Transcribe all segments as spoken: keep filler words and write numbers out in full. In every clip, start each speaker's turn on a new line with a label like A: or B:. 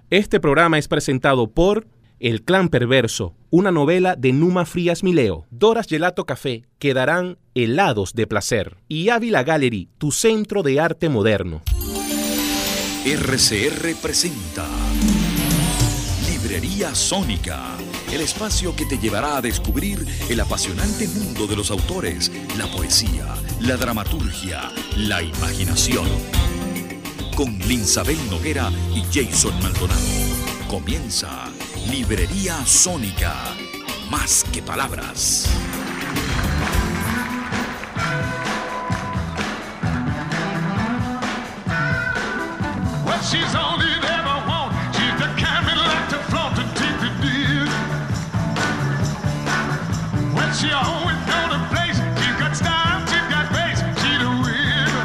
A: Este programa es presentado por El Clan Perverso, una novela de Numa Frías Mileo, Doras Gelato Café, que darán helados de placer, y Ávila Gallery, tu centro de arte moderno.
B: R C R presenta Librería Sónica, el espacio que te llevará a descubrir el apasionante mundo de los autores, la poesía, la dramaturgia, la imaginación. Con Linsabel Noguera y Jason Maldonado. Comienza Librería Sónica, más que palabras.
C: Well, she's all you'd ever want. She's the kind that like to flaunt to take the deal. Well, she always know the place. She's got style, she's got bass, she's the wheel.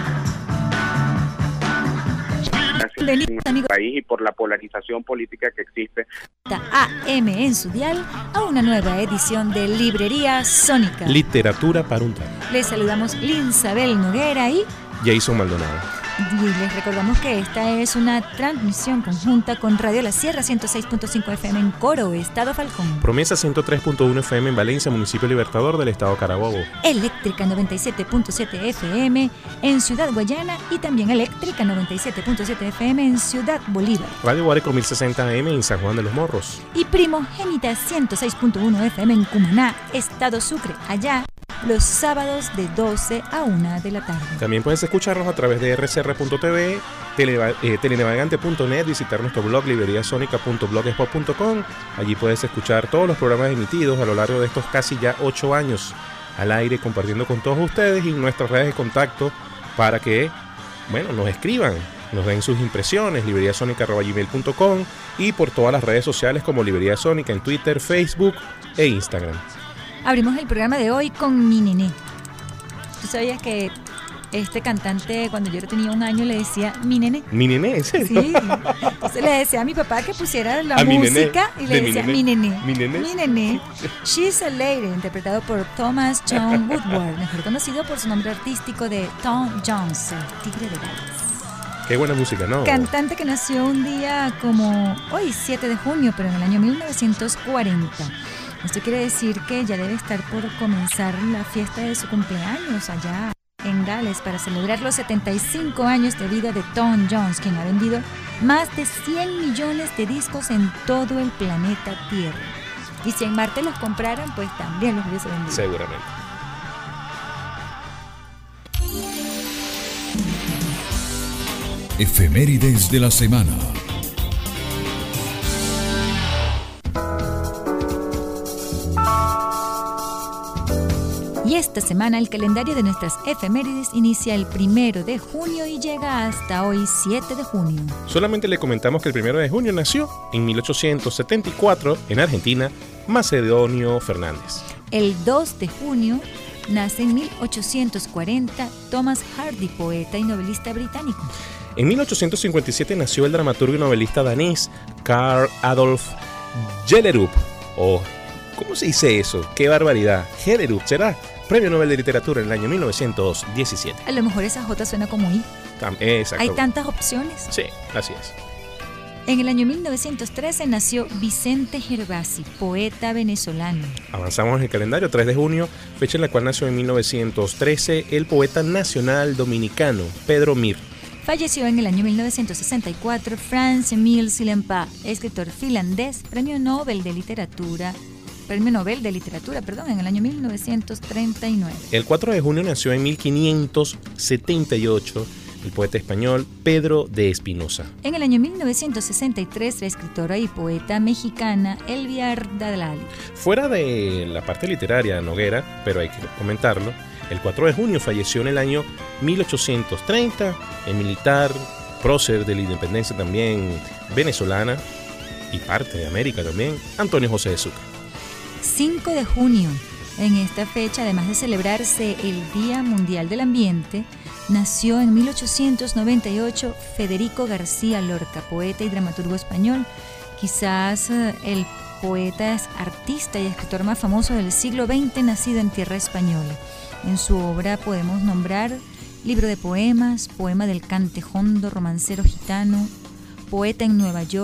D: En el país y por la polarización política que existe.
E: A M en su dial a una nueva edición de Librería Sónica.
A: Literatura para un tal.
E: Les saludamos Linsabel Noguera y
A: Jason Maldonado.
E: Y les recordamos que esta es una transmisión conjunta con Radio La Sierra ciento seis punto cinco F M en Coro, Estado Falcón.
A: Promesa ciento tres punto uno F M en Valencia, Municipio Libertador del Estado Carabobo.
E: Eléctrica noventa y siete punto siete F M en Ciudad Guayana y también Eléctrica noventa y siete punto siete F M en Ciudad Bolívar.
A: Radio Guárico mil sesenta A M en San Juan de los Morros.
E: Y Primogénita ciento seis punto uno F M en Cumaná, Estado Sucre, allá los sábados de doce a una de la tarde.
A: También puedes escucharnos a través de R C R punto T V, tele, eh, telenavegante punto net, visitar nuestro blog libreriasonica punto blogspot punto com. Allí puedes escuchar todos los programas emitidos a lo largo de estos casi ya ocho años al aire, compartiendo con todos ustedes y nuestras redes de contacto para que, bueno, nos escriban, nos den sus impresiones, libreriasonica arroba gmail punto com, y por todas las redes sociales como Librería Sónica en Twitter, Facebook e Instagram.
E: Abrimos el programa de hoy con Mi Nené. ¿Tú sabías que este cantante, cuando yo tenía un año, le decía Mi Nené?
A: ¿Mi Nené? ¿En serio?
E: Sí. Entonces le decía a mi papá que pusiera la
A: a
E: música y le
A: de
E: decía
A: Mi
E: Mi
A: Nené.
E: Nené.
A: Mi Nené.
E: Mi Nené. She's a Lady, interpretado por Thomas John Woodward, mejor conocido por su nombre artístico de Tom Jones, el Tigre de Gales.
A: Qué buena música, ¿no?
E: Cantante que nació un día como hoy, siete de junio, pero en el año mil novecientos cuarenta. Esto quiere decir que ya debe estar por comenzar la fiesta de su cumpleaños allá en Gales para celebrar los setenta y cinco años de vida de Tom Jones, quien ha vendido más de cien millones de discos en todo el planeta Tierra. Y si en Marte los compraran, pues también los hubiese vendido.
A: Seguramente.
B: Efemérides de la semana.
E: Y esta semana el calendario de nuestras efemérides inicia el primero de junio y llega hasta hoy, siete de junio.
A: Solamente le comentamos que el primero de junio nació en mil ochocientos setenta y cuatro en Argentina Macedonio Fernández.
E: El dos de junio nace en mil ochocientos cuarenta Thomas Hardy, poeta y novelista británico.
A: En mil ochocientos cincuenta y siete nació el dramaturgo y novelista danés Carl Adolf Gellerup, o ¿cómo se dice eso? ¡Qué barbaridad! Gellerup será Premio Nobel de Literatura en el año mil novecientos diecisiete.
E: A lo mejor esa J suena como I.
A: Tam- Exacto.
E: Hay tantas opciones.
A: Sí, así es.
E: En el año mil novecientos trece nació Vicente Gervasi, poeta venezolano.
A: Avanzamos en el calendario, tres de junio, fecha en la cual nació en mil novecientos trece el poeta nacional dominicano Pedro Mir.
E: Falleció en el año mil novecientos sesenta y cuatro Frans-Emile Sillenpää, escritor finlandés, Premio Nobel de Literatura. Premio Nobel de Literatura, perdón, en el año mil novecientos treinta y nueve.
A: El cuatro de junio nació en mil quinientos setenta y ocho el poeta español Pedro de Espinosa.
E: En el año mil novecientos sesenta y tres, la escritora y poeta mexicana Elvia Ardalali.
A: Fuera de la parte literaria, Noguera, pero hay que comentarlo, el cuatro de junio falleció en el año mil ochocientos treinta el militar, prócer de la independencia también venezolana y parte de América también, Antonio José de Sucre.
E: cinco de junio. En esta fecha, además de celebrarse el Día Mundial del Ambiente, nació en mil ochocientos noventa y ocho Federico García Lorca, poeta y dramaturgo español, quizás el poeta, artista y escritor más famoso del siglo veinte, nacido en tierra española. En su obra podemos nombrar libro de poemas, poema del cante jondo, romancero gitano, poeta en Nueva York,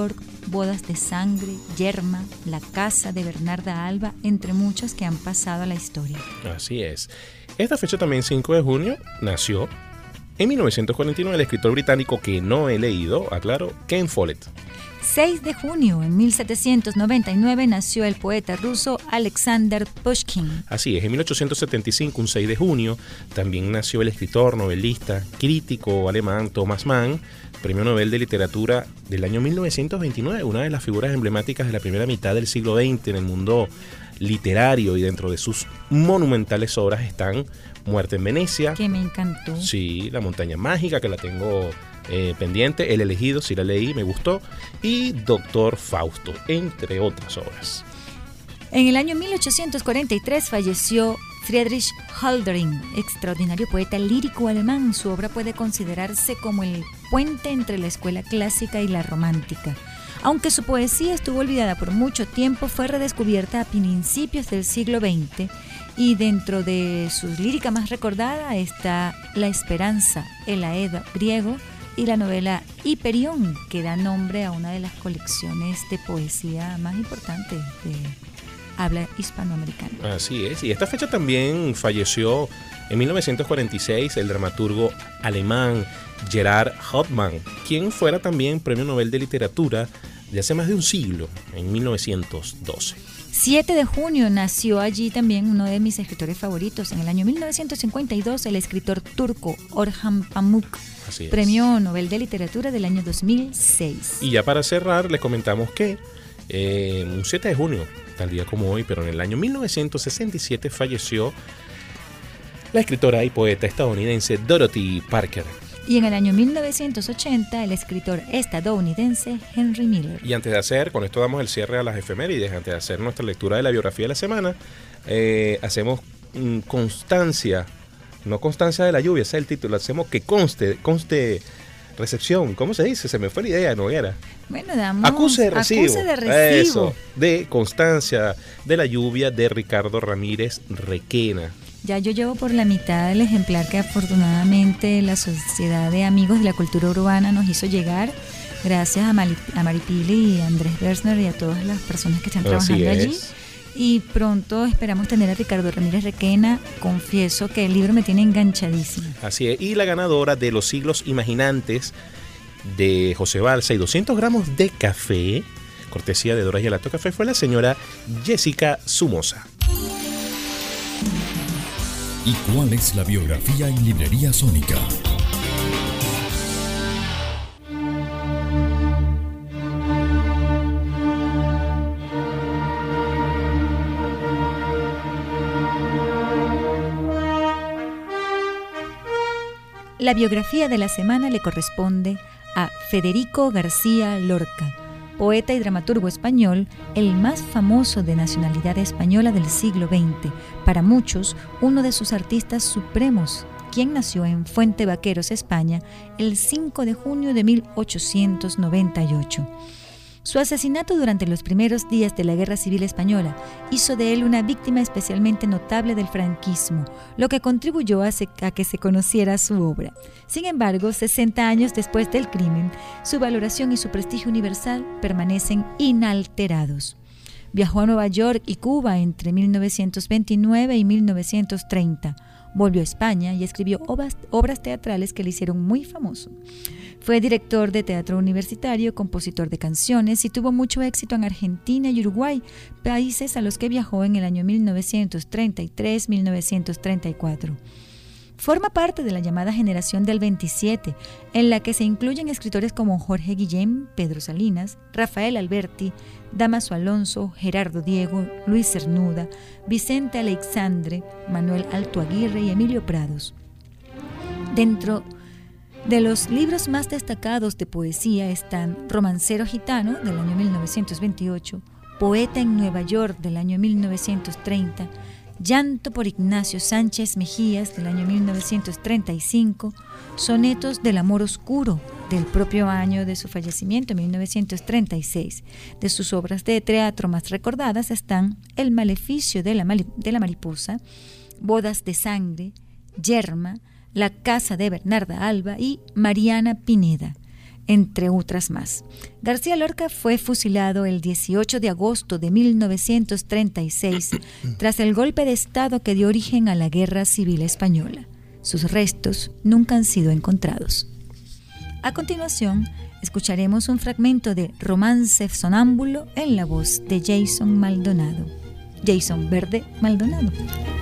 E: Bodas de Sangre, Yerma, La Casa de Bernarda Alba, entre muchas que han pasado a la historia.
A: Así es. Esta fecha también, cinco de junio, nació en mil novecientos cuarenta y nueve el escritor británico que no he leído, aclaro, Ken Follett.
E: seis de junio, en mil setecientos noventa y nueve, nació el poeta ruso Alexander Pushkin.
A: Así es, en mil ochocientos setenta y cinco, un seis de junio, también nació el escritor, novelista, crítico alemán Thomas Mann, Premio Nobel de Literatura del año mil novecientos veintinueve, una de las figuras emblemáticas de la primera mitad del siglo veinte en el mundo literario, y dentro de sus monumentales obras están Muerte en Venecia.
E: Que me encantó.
A: Sí, La Montaña Mágica, que la tengo eh, pendiente, El Elegido, sí la leí, me gustó, y Doctor Fausto, entre otras obras.
E: En el año mil ochocientos cuarenta y tres falleció Friedrich Hölderlin, extraordinario poeta lírico alemán. Su obra puede considerarse como el puente entre la escuela clásica y la romántica. Aunque su poesía estuvo olvidada por mucho tiempo, fue redescubierta a principios del siglo veinte, y dentro de su lírica más recordada está La Esperanza, el Aedo griego y la novela Hiperión, que da nombre a una de las colecciones de poesía más importantes de habla hispanoamericana.
A: Así es, y esta fecha también falleció en mil novecientos cuarenta y seis el dramaturgo alemán Gerhard Hauptmann, quien fuera también Premio Nobel de Literatura de hace más de un siglo, en mil novecientos doce.
E: siete de junio nació allí también uno de mis escritores favoritos. En el año mil novecientos cincuenta y dos, el escritor turco Orhan Pamuk, Premio Nobel de Literatura del año dos mil seis.
A: Y ya para cerrar, les comentamos que eh, un siete de junio, tal día como hoy, pero en el año mil novecientos sesenta y siete falleció la escritora y poeta estadounidense Dorothy Parker.
E: Y en el año mil novecientos ochenta, el escritor estadounidense Henry Miller.
A: Y antes de hacer, con esto damos el cierre a las efemérides, antes de hacer nuestra lectura de la biografía de la semana, eh, hacemos mm, constancia, no constancia de la lluvia, ese es el título, hacemos que conste, conste recepción, ¿cómo se dice? Se me fue la idea, no era.
E: Bueno, damos
A: acuse de recibo.
E: Acuse de recibo.
A: Eso, de constancia de la lluvia de Ricardo Ramírez Requena.
E: Ya yo llevo por la mitad del ejemplar que afortunadamente la Sociedad de Amigos de la Cultura Urbana nos hizo llegar, gracias a, Mali, a Maripili y a Andrés Bersner y a todas las personas que están trabajando allí. Y pronto esperamos tener a Ricardo Ramírez Requena. Confieso que el libro me tiene enganchadísimo.
A: Así es, y la ganadora de Los Siglos Imaginantes de José Balsa y doscientos gramos de café, cortesía de Dora Gelato Café, fue la señora Jessica Somoza.
B: ¿Y cuál es la biografía en Librería Sónica?
E: La biografía de la semana le corresponde a Federico García Lorca, poeta y dramaturgo español, el más famoso de nacionalidad española del siglo veinte, para muchos uno de sus artistas supremos, quien nació en Fuente Vaqueros, España, el cinco de junio de mil ochocientos noventa y ocho. Su asesinato durante los primeros días de la Guerra Civil Española hizo de él una víctima especialmente notable del franquismo, lo que contribuyó a, se, a que se conociera su obra. Sin embargo, sesenta años después del crimen, su valoración y su prestigio universal permanecen inalterados. Viajó a Nueva York y Cuba entre mil novecientos veintinueve y mil novecientos treinta. Volvió a España y escribió obras, obras teatrales que le hicieron muy famoso. Fue director de teatro universitario, compositor de canciones y tuvo mucho éxito en Argentina y Uruguay, países a los que viajó en el año mil novecientos treinta y tres a mil novecientos treinta y cuatro. Forma parte de la llamada generación del veintisiete, en la que se incluyen escritores como Jorge Guillén, Pedro Salinas, Rafael Alberti, Dámaso Alonso, Gerardo Diego, Luis Cernuda, Vicente Aleixandre, Manuel Alto Aguirre y Emilio Prados. Dentro de los libros más destacados de poesía están Romancero Gitano, del año mil novecientos veintiocho, Poeta en Nueva York, del año mil novecientos treinta, Llanto por Ignacio Sánchez Mejías, del año mil novecientos treinta y cinco, Sonetos del Amor Oscuro, del propio año de su fallecimiento, mil novecientos treinta y seis. De sus obras de teatro más recordadas están El Maleficio de la, Mali- de la Mariposa, Bodas de Sangre, Yerma, La Casa de Bernarda Alba y Mariana Pineda. entre otras más. García Lorca fue fusilado el dieciocho de agosto de mil novecientos treinta y seis tras el golpe de Estado que dio origen a la Guerra Civil Española. Sus restos nunca han sido encontrados. A continuación, escucharemos un fragmento de Romance Sonámbulo en la voz de Jason Maldonado. Jason Verde Maldonado.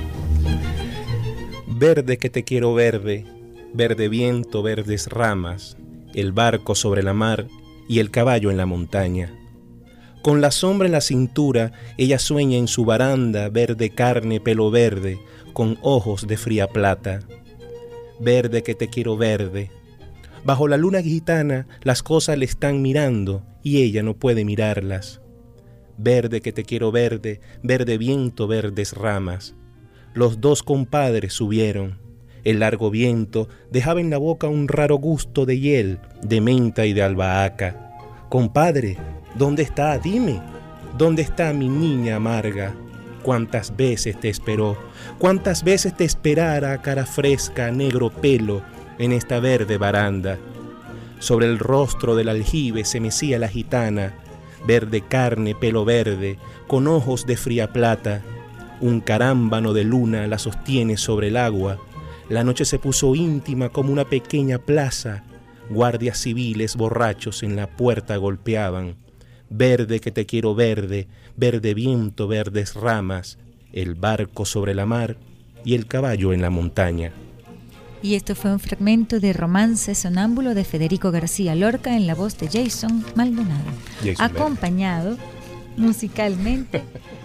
A: Verde que te quiero verde, verde viento, verdes ramas, el barco sobre la mar y el caballo en la montaña. Con la sombra en la cintura, ella sueña en su baranda, verde carne, pelo verde, con ojos de fría plata. Verde que te quiero verde. Bajo la luna gitana, las cosas le están mirando y ella no puede mirarlas. Verde que te quiero verde, verde viento, verdes ramas. Los dos compadres subieron. El largo viento dejaba en la boca un raro gusto de hiel, de menta y de albahaca. Compadre, ¿dónde está? Dime, ¿dónde está mi niña amarga? ¿Cuántas veces te esperó? ¿Cuántas veces te esperara, cara fresca, negro pelo, en esta verde baranda? Sobre el rostro del aljibe se mecía la gitana, verde carne, pelo verde, con ojos de fría plata. Un carámbano de luna la sostiene sobre el agua. La noche se puso íntima como una pequeña plaza. Guardias civiles borrachos en la puerta golpeaban. Verde que te quiero verde, verde viento, verdes ramas, el barco sobre la mar y el caballo en la montaña.
E: Y esto fue un fragmento de Romance Sonámbulo de Federico García Lorca en la voz de Jason Maldonado, Jason acompañado Maldonado. musicalmente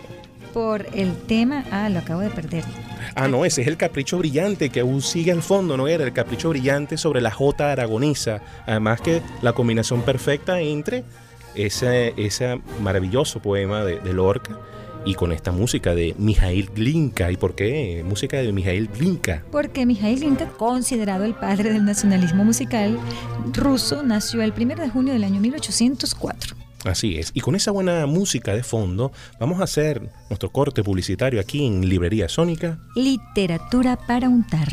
E: por el tema, ah, lo acabo de perder.
A: Ah, no, ese es el Capricho Brillante, que aún sigue al fondo, ¿no? Era el Capricho Brillante sobre la jota aragonesa. Además que la combinación perfecta entre ese, ese maravilloso poema de, de Lorca y con esta música de Mijaíl Glinka. ¿Y por qué música de Mijaíl Glinka?
E: Porque Mijaíl Glinka, considerado el padre del nacionalismo musical ruso, nació el primero de junio del año mil ochocientos cuatro.
A: Así es, y con esa buena música de fondo vamos a hacer nuestro corte publicitario aquí en Librería Sónica.
E: Literatura para untar.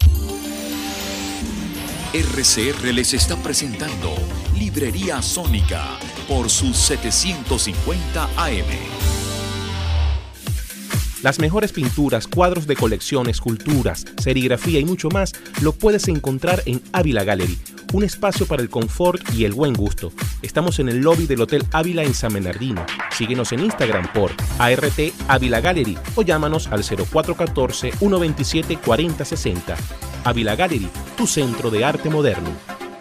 B: R C R les está presentando Librería Sónica por sus setecientos cincuenta A M.
A: Las mejores pinturas, cuadros de colección, esculturas, serigrafía y mucho más lo puedes encontrar en Ávila Gallery, un espacio para el confort y el buen gusto. Estamos en el lobby del Hotel Ávila en San Bernardino. Síguenos en Instagram por A R T Ávila Gallery o llámanos al cero cuatro uno cuatro, uno dos siete, cuatro cero seis cero. Ávila Gallery, tu centro de arte moderno.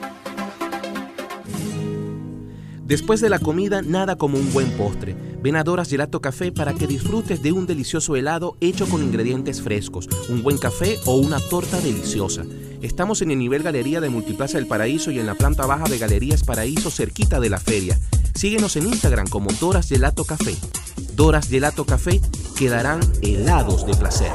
A: Después de la comida, nada como un buen postre. Ven a Doras Gelato Café para que disfrutes de un delicioso helado hecho con ingredientes frescos, un buen café o una torta deliciosa. Estamos en el nivel Galería de Multiplaza del Paraíso y en la planta baja de Galerías Paraíso, cerquita de la feria. Síguenos en Instagram como Doras Gelato Café. Doras Gelato Café, quedarán helados de placer.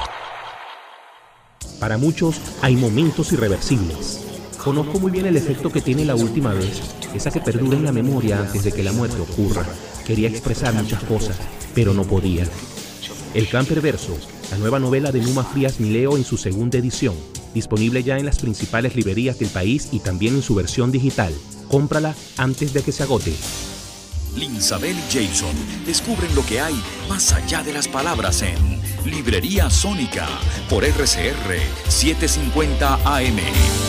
A: Para muchos hay momentos irreversibles. Conozco muy bien el efecto que tiene la última vez, esa que perdura en la memoria antes de que la muerte ocurra. Quería expresar muchas cosas, pero no podía. El Clan Perverso, la nueva novela de Numa Frías Mileo en su segunda edición, disponible ya en las principales librerías del país y también en su versión digital. Cómprala antes de que se agote.
B: Linsabel y Jason descubren lo que hay más allá de las palabras en Librería Sónica por R C R setecientos cincuenta A M.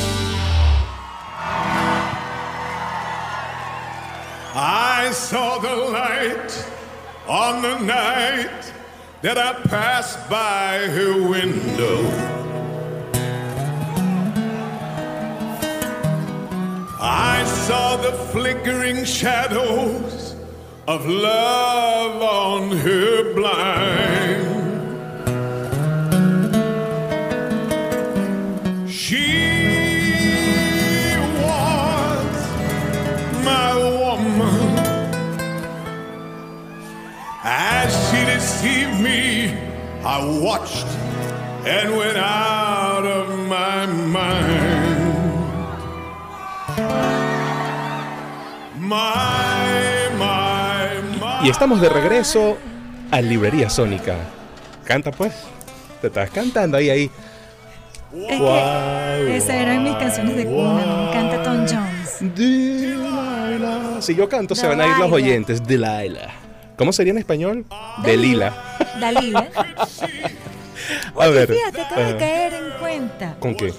C: I saw the light on the night that I passed by her window. I saw the flickering shadows of love on her blind. She as she deceived me, I watched and went out of my mind. My, my, my.
A: Y estamos de regreso a Librería Sónica. Canta pues, te estás cantando ahí, ahí.
E: Es wow, que esas eran mis canciones de cuna, me encanta Tom Jones.
A: Delilah. Si yo canto, se van a ir los oyentes. Delilah. ¿Cómo sería en español? Delila.
E: Dalila.
A: A
E: Oye,
A: ver.
E: fíjate, acabo de
A: uh,
E: caer en cuenta
A: ¿Con qué?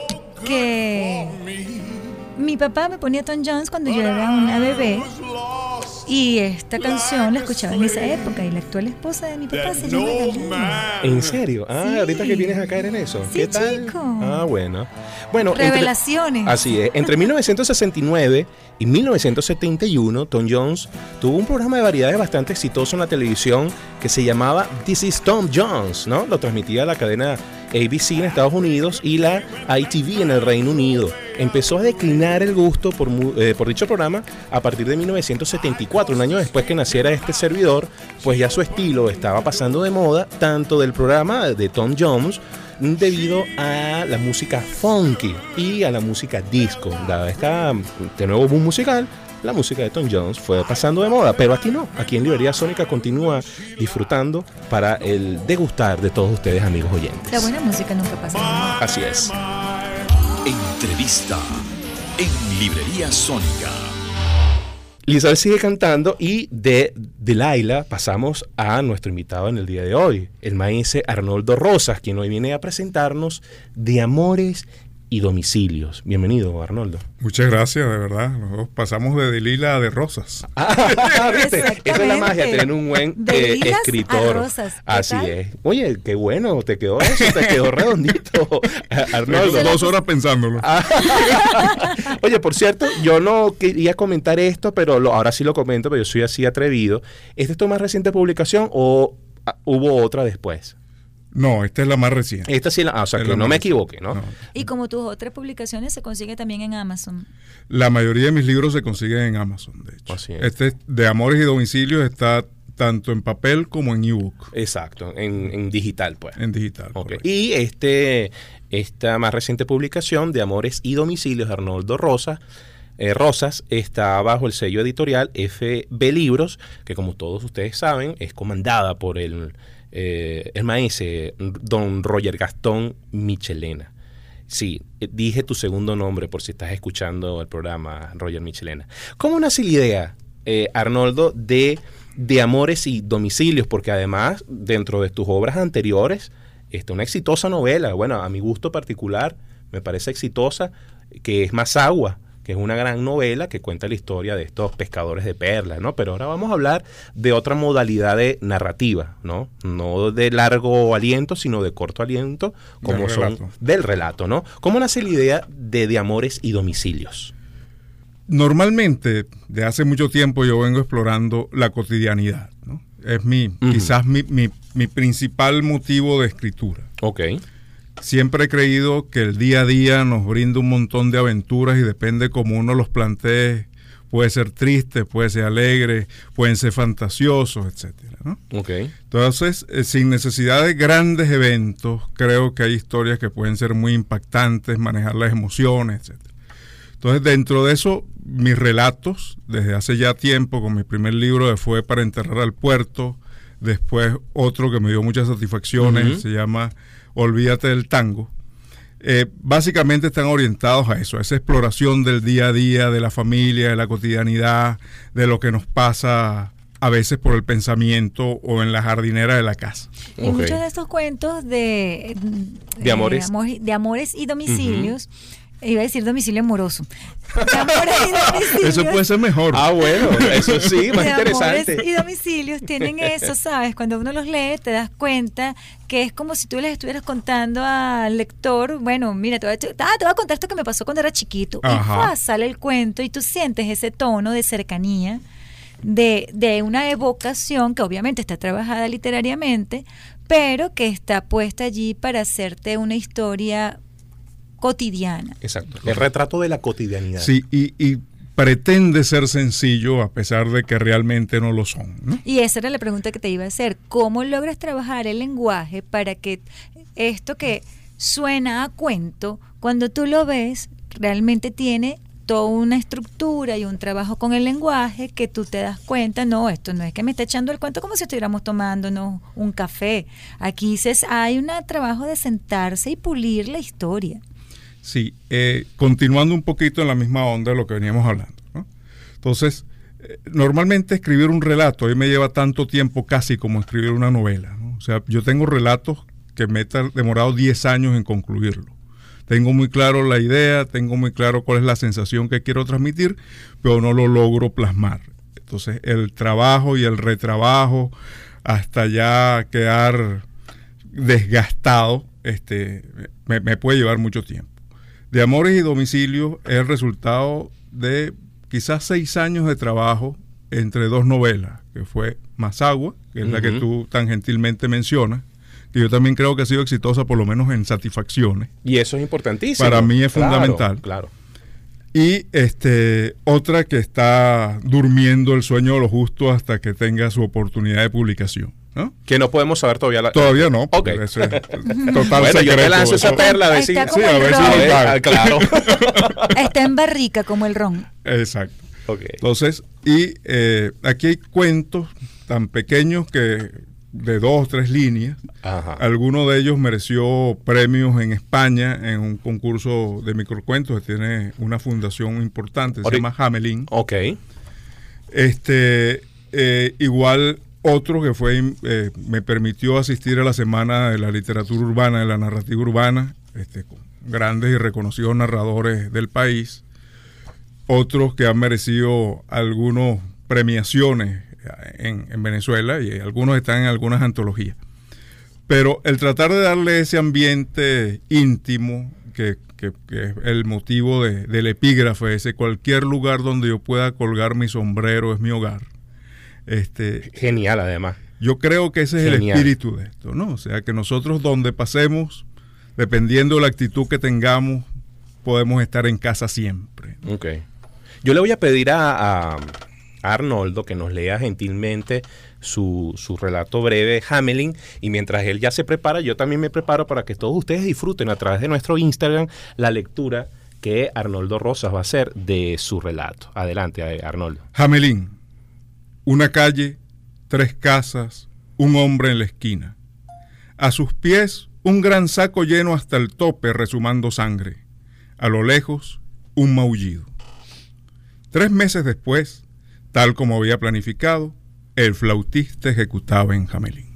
E: que mi papá me ponía Tom Jones cuando yo era una bebé. Y esta canción la escuchaba en esa época. Y la actual esposa de mi papá se llama Dalila.
A: ¿En serio? Ah,
E: Sí.
A: ahorita que vienes a caer en eso.
E: Sí,
A: ¿Qué tal?
E: chico.
A: Ah, bueno. Bueno, entre-
E: Revelaciones.
A: así es. Entre mil novecientos sesenta y nueve y mil novecientos setenta y uno, Tom Jones tuvo un programa de variedades bastante exitoso en la televisión que se llamaba This is Tom Jones, ¿no? Lo transmitía la cadena A B C en Estados Unidos y la I T V en el Reino Unido. Empezó a declinar el gusto por, mu- eh, por dicho programa a partir de mil novecientos setenta y cuatro, un año después que naciera este servidor, pues ya su estilo estaba pasando de moda, tanto del programa de Tom Jones, debido a la música funky y a la música disco. Dada esta, de nuevo, boom musical, la música de Tom Jones fue pasando de moda, pero aquí no. Aquí en Librería Sónica continúa disfrutando para el degustar de todos ustedes, amigos oyentes.
E: La buena música nunca pasa de moda.
A: Así es.
B: Entrevista en Librería Sónica.
A: Lizal sigue cantando y de Delilah pasamos a nuestro invitado en el día de hoy, el maestro Arnoldo Rosas, quien hoy viene a presentarnos De Amores y Domicilios. Bienvenido, Arnoldo.
F: Muchas gracias, de verdad. Nosotros pasamos de Delila a de Rosas.
A: Ah, ¿viste? Esa es la magia, tener un buen
E: De
A: eh,
E: lilas a
A: escritor.
E: rosas. ¿Qué
A: Así
E: tal?
A: es. Oye, qué bueno, te quedó eso, te quedó redondito, Arnoldo.
F: Dos horas pensándolo.
A: Ah. Oye, por cierto, yo no quería comentar esto, pero lo- ahora sí lo comento, pero yo soy así atrevido. ¿Esta es tu más reciente publicación o ah, hubo otra después?
F: No, esta es la más reciente.
A: Esta sí la, ah, o sea,
F: Es
A: que
F: la
A: no
F: más
A: me
F: reciente.
A: equivoqué, ¿no?
F: No.
E: Y como tus otras publicaciones, se consigue también en Amazon.
F: La mayoría de mis libros se consiguen en Amazon, de hecho.
A: Así es.
F: Este de Amores y Domicilios está tanto en papel como en ebook,
A: Exacto, en, en digital, pues.
F: en digital.
A: Ok.
F: correcto.
A: Y este, esta más reciente publicación de Amores y Domicilios de Arnoldo Rosas, eh, Rosas está bajo el sello editorial F B Libros, que como todos ustedes saben es comandada por el, eh, el maestro don Roger Gastón Michelena. Sí, eh, dije tu segundo nombre por si estás escuchando el programa, Roger Michelena. ¿Cómo nace la idea, eh, Arnoldo, de, de Amores y Domicilios? Porque además, dentro de tus obras anteriores, está una exitosa novela, bueno, a mi gusto particular, me parece exitosa, que es Mazagua, que es una gran novela que cuenta la historia de estos pescadores de perlas, ¿no? Pero ahora vamos a hablar de otra modalidad de narrativa, ¿no? No de largo aliento, sino de corto aliento, como
F: Del
A: son
F: relato.
A: del relato, ¿no? ¿Cómo nace la idea de, de Amores y Domicilios?
F: Normalmente, de hace mucho tiempo yo vengo explorando la cotidianidad, ¿no? Es mi,
A: Ujú.
F: quizás mi, mi, mi principal motivo de escritura.
A: Ok.
F: Siempre he creído que el día a día nos brinda un montón de aventuras y depende cómo uno los plantee. Puede ser triste, puede ser alegre, pueden ser fantasiosos, etcétera, ¿no?
A: Ok.
F: Entonces, eh, sin necesidad de grandes eventos, creo que hay historias que pueden ser muy impactantes, manejar las emociones, etcétera. Entonces, dentro de eso, mis relatos, desde hace ya tiempo, con mi primer libro de Fue para enterrar al puerto, después otro que me dio muchas satisfacciones,
A: Uh-huh.
F: se llama Olvídate del tango. Eh, básicamente están orientados a eso, a esa exploración del día a día, de la familia, de la cotidianidad, de lo que nos pasa a veces por el pensamiento o en la jardinera de la casa.
E: Y
A: Ok.
E: muchos de estos cuentos de,
A: De amores.
E: amor- de amores y domicilios, iba a decir domicilio amoroso. De amores y domicilios.
F: Eso puede ser mejor.
A: Ah, bueno, eso sí, más
E: de
A: interesante.
E: Amores y domicilios tienen eso, ¿sabes? Cuando uno los lee te das cuenta que es como si tú les estuvieras contando al lector, bueno, mira, te voy a, ah, te voy a contar esto que me pasó cuando era chiquito.
F: Ajá.
E: Y ¡fua! Sale el cuento y tú sientes ese tono de cercanía, de, de una evocación que obviamente está trabajada literariamente, pero que está puesta allí para hacerte una historia cotidiana.
A: Exacto. El retrato de la cotidianidad.
F: Sí, y, y pretende ser sencillo a pesar de que realmente no lo son, ¿no?
E: Y esa era la pregunta que te iba a hacer. ¿Cómo logras trabajar el lenguaje para que esto que suena a cuento, cuando tú lo ves, realmente tiene toda una estructura y un trabajo con el lenguaje que tú te das cuenta, no, esto no es que me está echando el cuento como si estuviéramos tomándonos un café. Aquí se, hay un trabajo de sentarse y pulir la historia.
F: Sí, eh, continuando un poquito en la misma onda de lo que veníamos hablando, ¿no? Entonces, eh, normalmente escribir un relato a mí me lleva tanto tiempo casi como escribir una novela, ¿no? O sea, yo tengo relatos que me he demorado diez años en concluirlo. Tengo muy claro la idea, tengo muy claro cuál es la sensación que quiero transmitir, pero no lo logro plasmar. Entonces, el trabajo y el retrabajo hasta ya quedar desgastado, este, me, me puede llevar mucho tiempo. De Amores y Domicilios es el resultado de quizás seis años de trabajo entre dos novelas, que fue Mazagua, que es uh-huh. la que tú tan gentilmente mencionas, que yo también creo que ha sido exitosa por lo menos en satisfacciones.
A: Y eso es importantísimo.
F: Para mí es
A: claro,
F: fundamental.
A: Claro.
F: Y este, otra que está durmiendo el sueño de lo justo hasta que tenga su oportunidad de publicación, ¿no?
A: Que no podemos saber todavía. La...
F: Todavía no.
A: Okay.
F: Ese es total
A: bueno,
F: secreto.
A: Yo te lanzo esa perla a ver si...
E: Sí, a ver si
A: a ver, ah, claro.
E: Está en barrica como el ron.
F: Exacto.
A: Okay.
F: Entonces, y eh, aquí hay cuentos tan pequeños que de dos o tres líneas.
A: Ajá.
F: Alguno de ellos mereció premios en España en un concurso de microcuentos que tiene una fundación importante, se Ori- llama Hamelin.
A: Ok.
F: Este, eh, igual otro que fue, eh, me permitió asistir a la Semana de la Literatura Urbana, de la Narrativa Urbana, este, con grandes y reconocidos narradores del país. Otros que han merecido algunas premiaciones En, en Venezuela y algunos están en algunas antologías. Pero el tratar de darle ese ambiente íntimo que, que, que es el motivo de, del epígrafe, ese cualquier lugar donde yo pueda colgar mi sombrero es mi hogar. Este,
A: Genial, además.
F: Yo creo que ese es
A: Genial.
F: El espíritu de esto, ¿no? O sea, que nosotros donde pasemos, dependiendo de la actitud que tengamos, podemos estar en casa siempre, ¿no?
A: Ok. Yo le voy a pedir a... a... Arnoldo que nos lea gentilmente su, su relato breve Hamelin, y mientras él ya se prepara, yo también me preparo para que todos ustedes disfruten a través de nuestro Instagram la lectura que Arnoldo Rosas va a hacer de su relato. Adelante, Arnoldo.
F: Hamelin, una calle, tres casas, un hombre en la esquina. A sus pies, un gran saco lleno hasta el tope resumando sangre. A lo lejos, un maullido. Tres meses después, tal como había planificado, el flautista ejecutaba en Hamelin.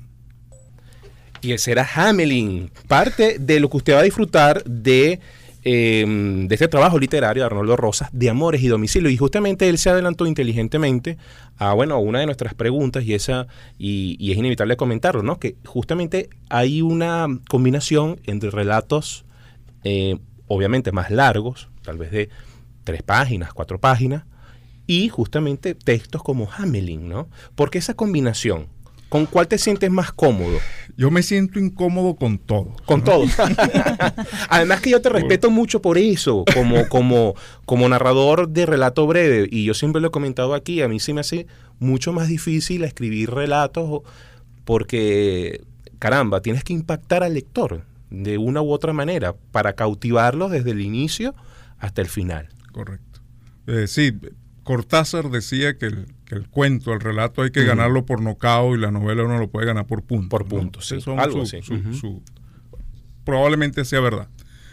A: Y ese era Hamelin, parte de lo que usted va a disfrutar de, eh, de este trabajo literario de Arnoldo Rosas, de Amores y Domicilio. Y justamente él se adelantó inteligentemente a, bueno, una de nuestras preguntas, y esa y, y es inevitable comentarlo, ¿no? Que justamente hay una combinación entre relatos, eh, obviamente más largos, tal vez de tres páginas, cuatro páginas, y justamente textos como Hamelin, ¿no? ¿Por qué esa combinación? ¿Con cuál te sientes más cómodo?
F: Yo me siento incómodo con todo.
A: Con ¿no? todo. Además que yo te respeto mucho por eso, como, como, como narrador de relato breve, y yo siempre lo he comentado aquí, a mí se me hace mucho más difícil escribir relatos porque, caramba, tienes que impactar al lector de una u otra manera para cautivarlo desde el inicio hasta el final.
F: Correcto. Eh, sí, Cortázar decía que el, que el cuento, el relato hay que uh-huh. ganarlo por nocao y la novela uno lo puede ganar por puntos.
A: Por puntos,
F: ¿no?
A: sí. Algo
F: su,
A: así.
F: Su,
A: uh-huh.
F: su, probablemente sea verdad.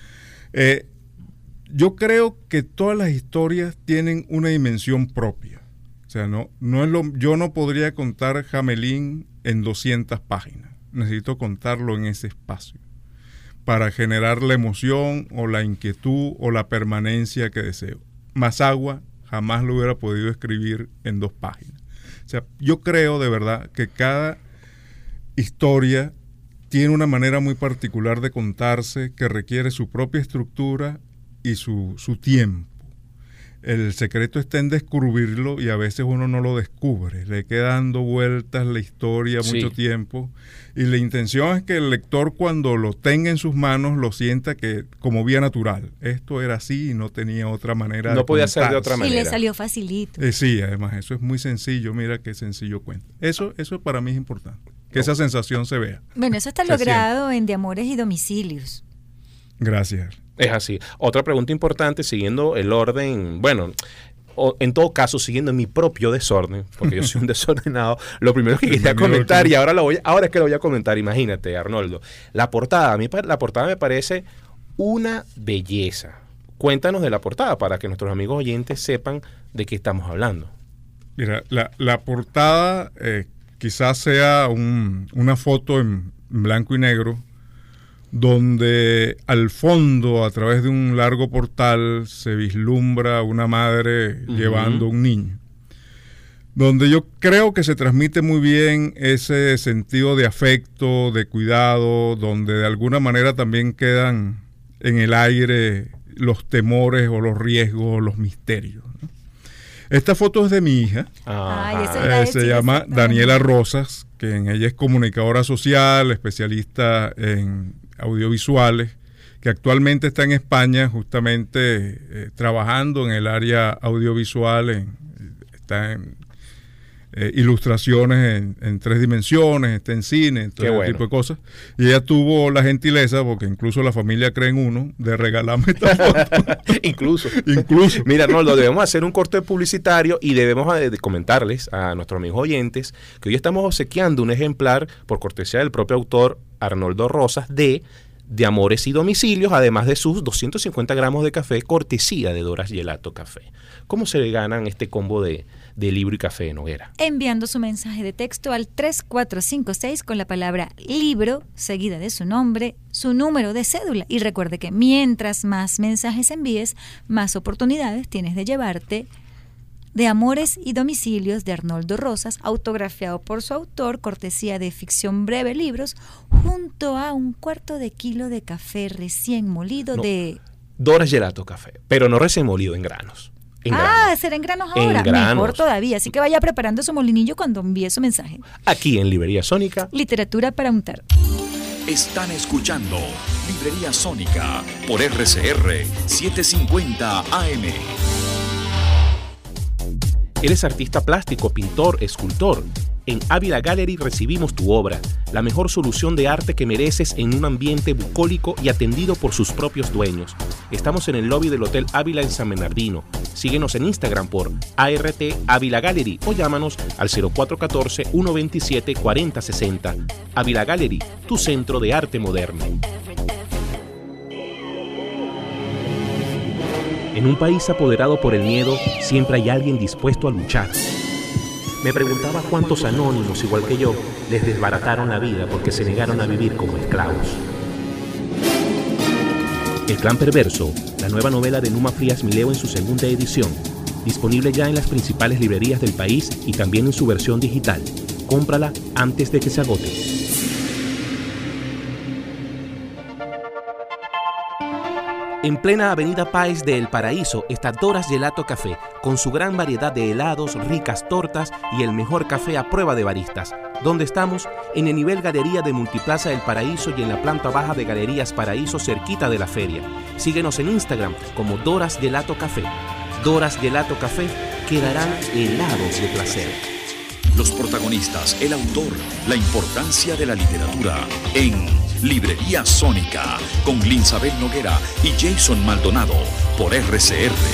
F: Eh, yo creo que todas las historias tienen una dimensión propia. O sea, no, no es lo, yo no podría contar Hamelin en doscientas páginas. Necesito contarlo en ese espacio para generar la emoción o la inquietud o la permanencia que deseo. Mazagua jamás lo hubiera podido escribir en dos páginas. O sea, yo creo de verdad que cada historia tiene una manera muy particular de contarse que requiere su propia estructura y su, su tiempo. El secreto está en descubrirlo y a veces uno no lo descubre. Le queda dando vueltas la historia sí. mucho tiempo y la intención es que el lector cuando lo tenga en sus manos lo sienta que como vía natural. Esto era así y no tenía otra manera
A: no
F: de
A: podía ser de otra manera.
E: Y le salió facilito.
F: Eh, sí, además eso es muy sencillo. Mira qué sencillo cuenta. Eso, eso para mí es importante. Que esa sensación se vea.
E: Bueno, eso está logrado en De Amores y Domicilios.
F: Gracias.
A: Es así. Otra pregunta importante, siguiendo el orden, bueno, o en todo caso, siguiendo mi propio desorden, porque yo soy un desordenado, lo primero que quería comentar, y ahora lo voy, ahora es que lo voy a comentar, imagínate, Arnoldo, la portada, a mí la portada me parece una belleza. Cuéntanos de la portada para que nuestros amigos oyentes sepan de qué estamos hablando.
F: Mira, la, la portada eh, quizás sea un, una foto en blanco y negro, donde al fondo, a través de un largo portal, se vislumbra una madre uh-huh. llevando un niño. Donde yo creo que se transmite muy bien ese sentido de afecto, de cuidado, donde de alguna manera también quedan en el aire los temores o los riesgos o los misterios, ¿no? Esta foto es de mi hija,
E: Ay,
F: eh, se llama Daniela Rosas, que en ella es comunicadora social, especialista en audiovisuales, que actualmente está en España justamente eh, trabajando en el área audiovisual, en, está en eh, ilustraciones en, en tres dimensiones, está en cine, todo ese bueno. tipo de cosas. Y ella tuvo la gentileza, porque incluso la familia cree en uno, de regalarme esta foto.
A: incluso.
F: incluso.
A: Mira, Arnoldo, debemos hacer un corte publicitario y debemos de, de comentarles a nuestros amigos oyentes que hoy estamos obsequiando un ejemplar por cortesía del propio autor Arnoldo Rosas de De Amores y Domicilios, además de sus doscientos cincuenta gramos de café cortesía de Doras Gelato Café. ¿Cómo se ganan este combo de, de libro y café, Noguera?
E: Enviando su mensaje de texto al tres cuatro cinco seis con la palabra libro, seguida de su nombre, su número de cédula. Y recuerde que mientras más mensajes envíes, más oportunidades tienes de llevarte De Amores y Domicilios de Arnoldo Rosas, autografiado por su autor, cortesía de Ficción Breve Libros, junto a un cuarto de kilo de café recién molido no, de...
A: Doras Gelato Café, pero no recién molido, en granos. En
E: ah,
A: granos.
E: será en granos ahora,
A: en granos.
E: Mejor todavía, así que vaya preparando su molinillo cuando envíe su mensaje.
A: Aquí en Librería Sónica.
E: Literatura para untar.
B: Están escuchando Librería Sónica por R C R setecientos cincuenta A M.
A: Eres artista plástico, pintor, escultor. En Ávila Gallery recibimos tu obra, la mejor solución de arte que mereces en un ambiente bucólico y atendido por sus propios dueños. Estamos en el lobby del Hotel Ávila en San Bernardino. Síguenos en Instagram por A R T Ávila Gallery o llámanos al cero cuatro uno cuatro, uno dos siete, cuatro cero seis cero. Ávila Gallery, tu centro de arte moderno. En un país apoderado por el miedo, siempre hay alguien dispuesto a luchar. Me preguntaba cuántos anónimos, igual que yo, les desbarataron la vida porque se negaron a vivir como esclavos. El Clan Perverso, la nueva novela de Numa Frías Mileo en su segunda edición, disponible ya en las principales librerías del país y también en su versión digital. Cómprala antes de que se agote. En plena avenida Páez de El Paraíso está Doras Gelato Café, con su gran variedad de helados, ricas tortas y el mejor café a prueba de baristas. ¿Dónde estamos? En el nivel Galería de Multiplaza El Paraíso y en la planta baja de Galerías Paraíso, cerquita de la feria. Síguenos en Instagram como Doras Gelato Café. Doras Gelato Café, quedarán helados de placer.
B: Los protagonistas, el autor, la importancia de la literatura en Librería Sónica con Linsabel Noguera y Jason Maldonado por R C R.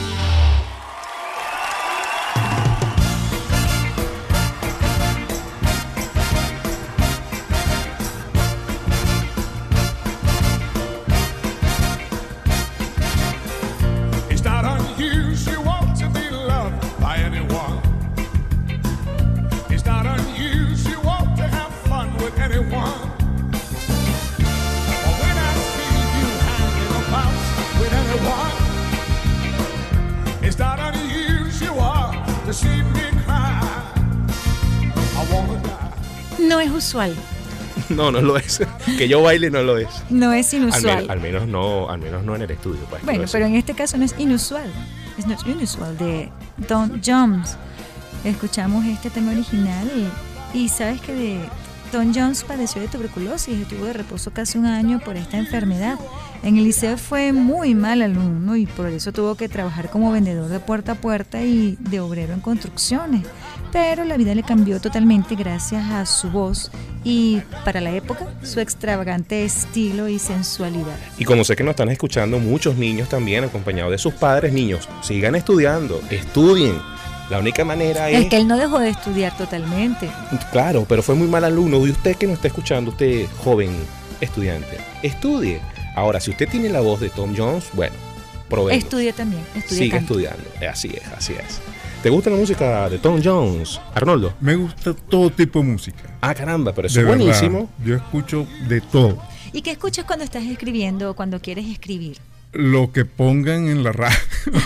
E: No es usual.
A: No, no lo es. Que yo baile no lo es.
E: No es inusual.
A: Al, men al menos no, al menos no en el estudio. Pues,
E: bueno, pero en este caso no es inusual. Es no es inusual de Don Jones. Escuchamos este tema original y, y sabes que de Don Jones padeció de tuberculosis y estuvo de reposo casi un año por esta enfermedad. En el liceo fue muy mal alumno y por eso tuvo que trabajar como vendedor de puerta a puerta y de obrero en construcciones. Pero la vida le cambió totalmente gracias a su voz y, para la época, su extravagante estilo y sensualidad.
A: Y como sé que nos están escuchando muchos niños también, acompañados de sus padres, niños, sigan estudiando, estudien. La única manera es...
E: Es que él no dejó de estudiar totalmente.
A: Claro, pero fue muy mal alumno. Y usted que nos está escuchando, usted joven estudiante, estudie. Ahora, si usted tiene la voz de Tom Jones, bueno, probemos.
E: Estudia también. Estudia
A: Sigue
E: canto.
A: estudiando. Así es, así es. ¿Te gusta la música de Tom Jones, Arnoldo?
F: Me gusta todo tipo de música.
A: Ah, caramba, pero eso
F: De
A: es buenísimo.
F: verdad, yo escucho de todo.
E: ¿Y qué escuchas cuando estás escribiendo o cuando quieres escribir?
F: Lo que pongan en la radio.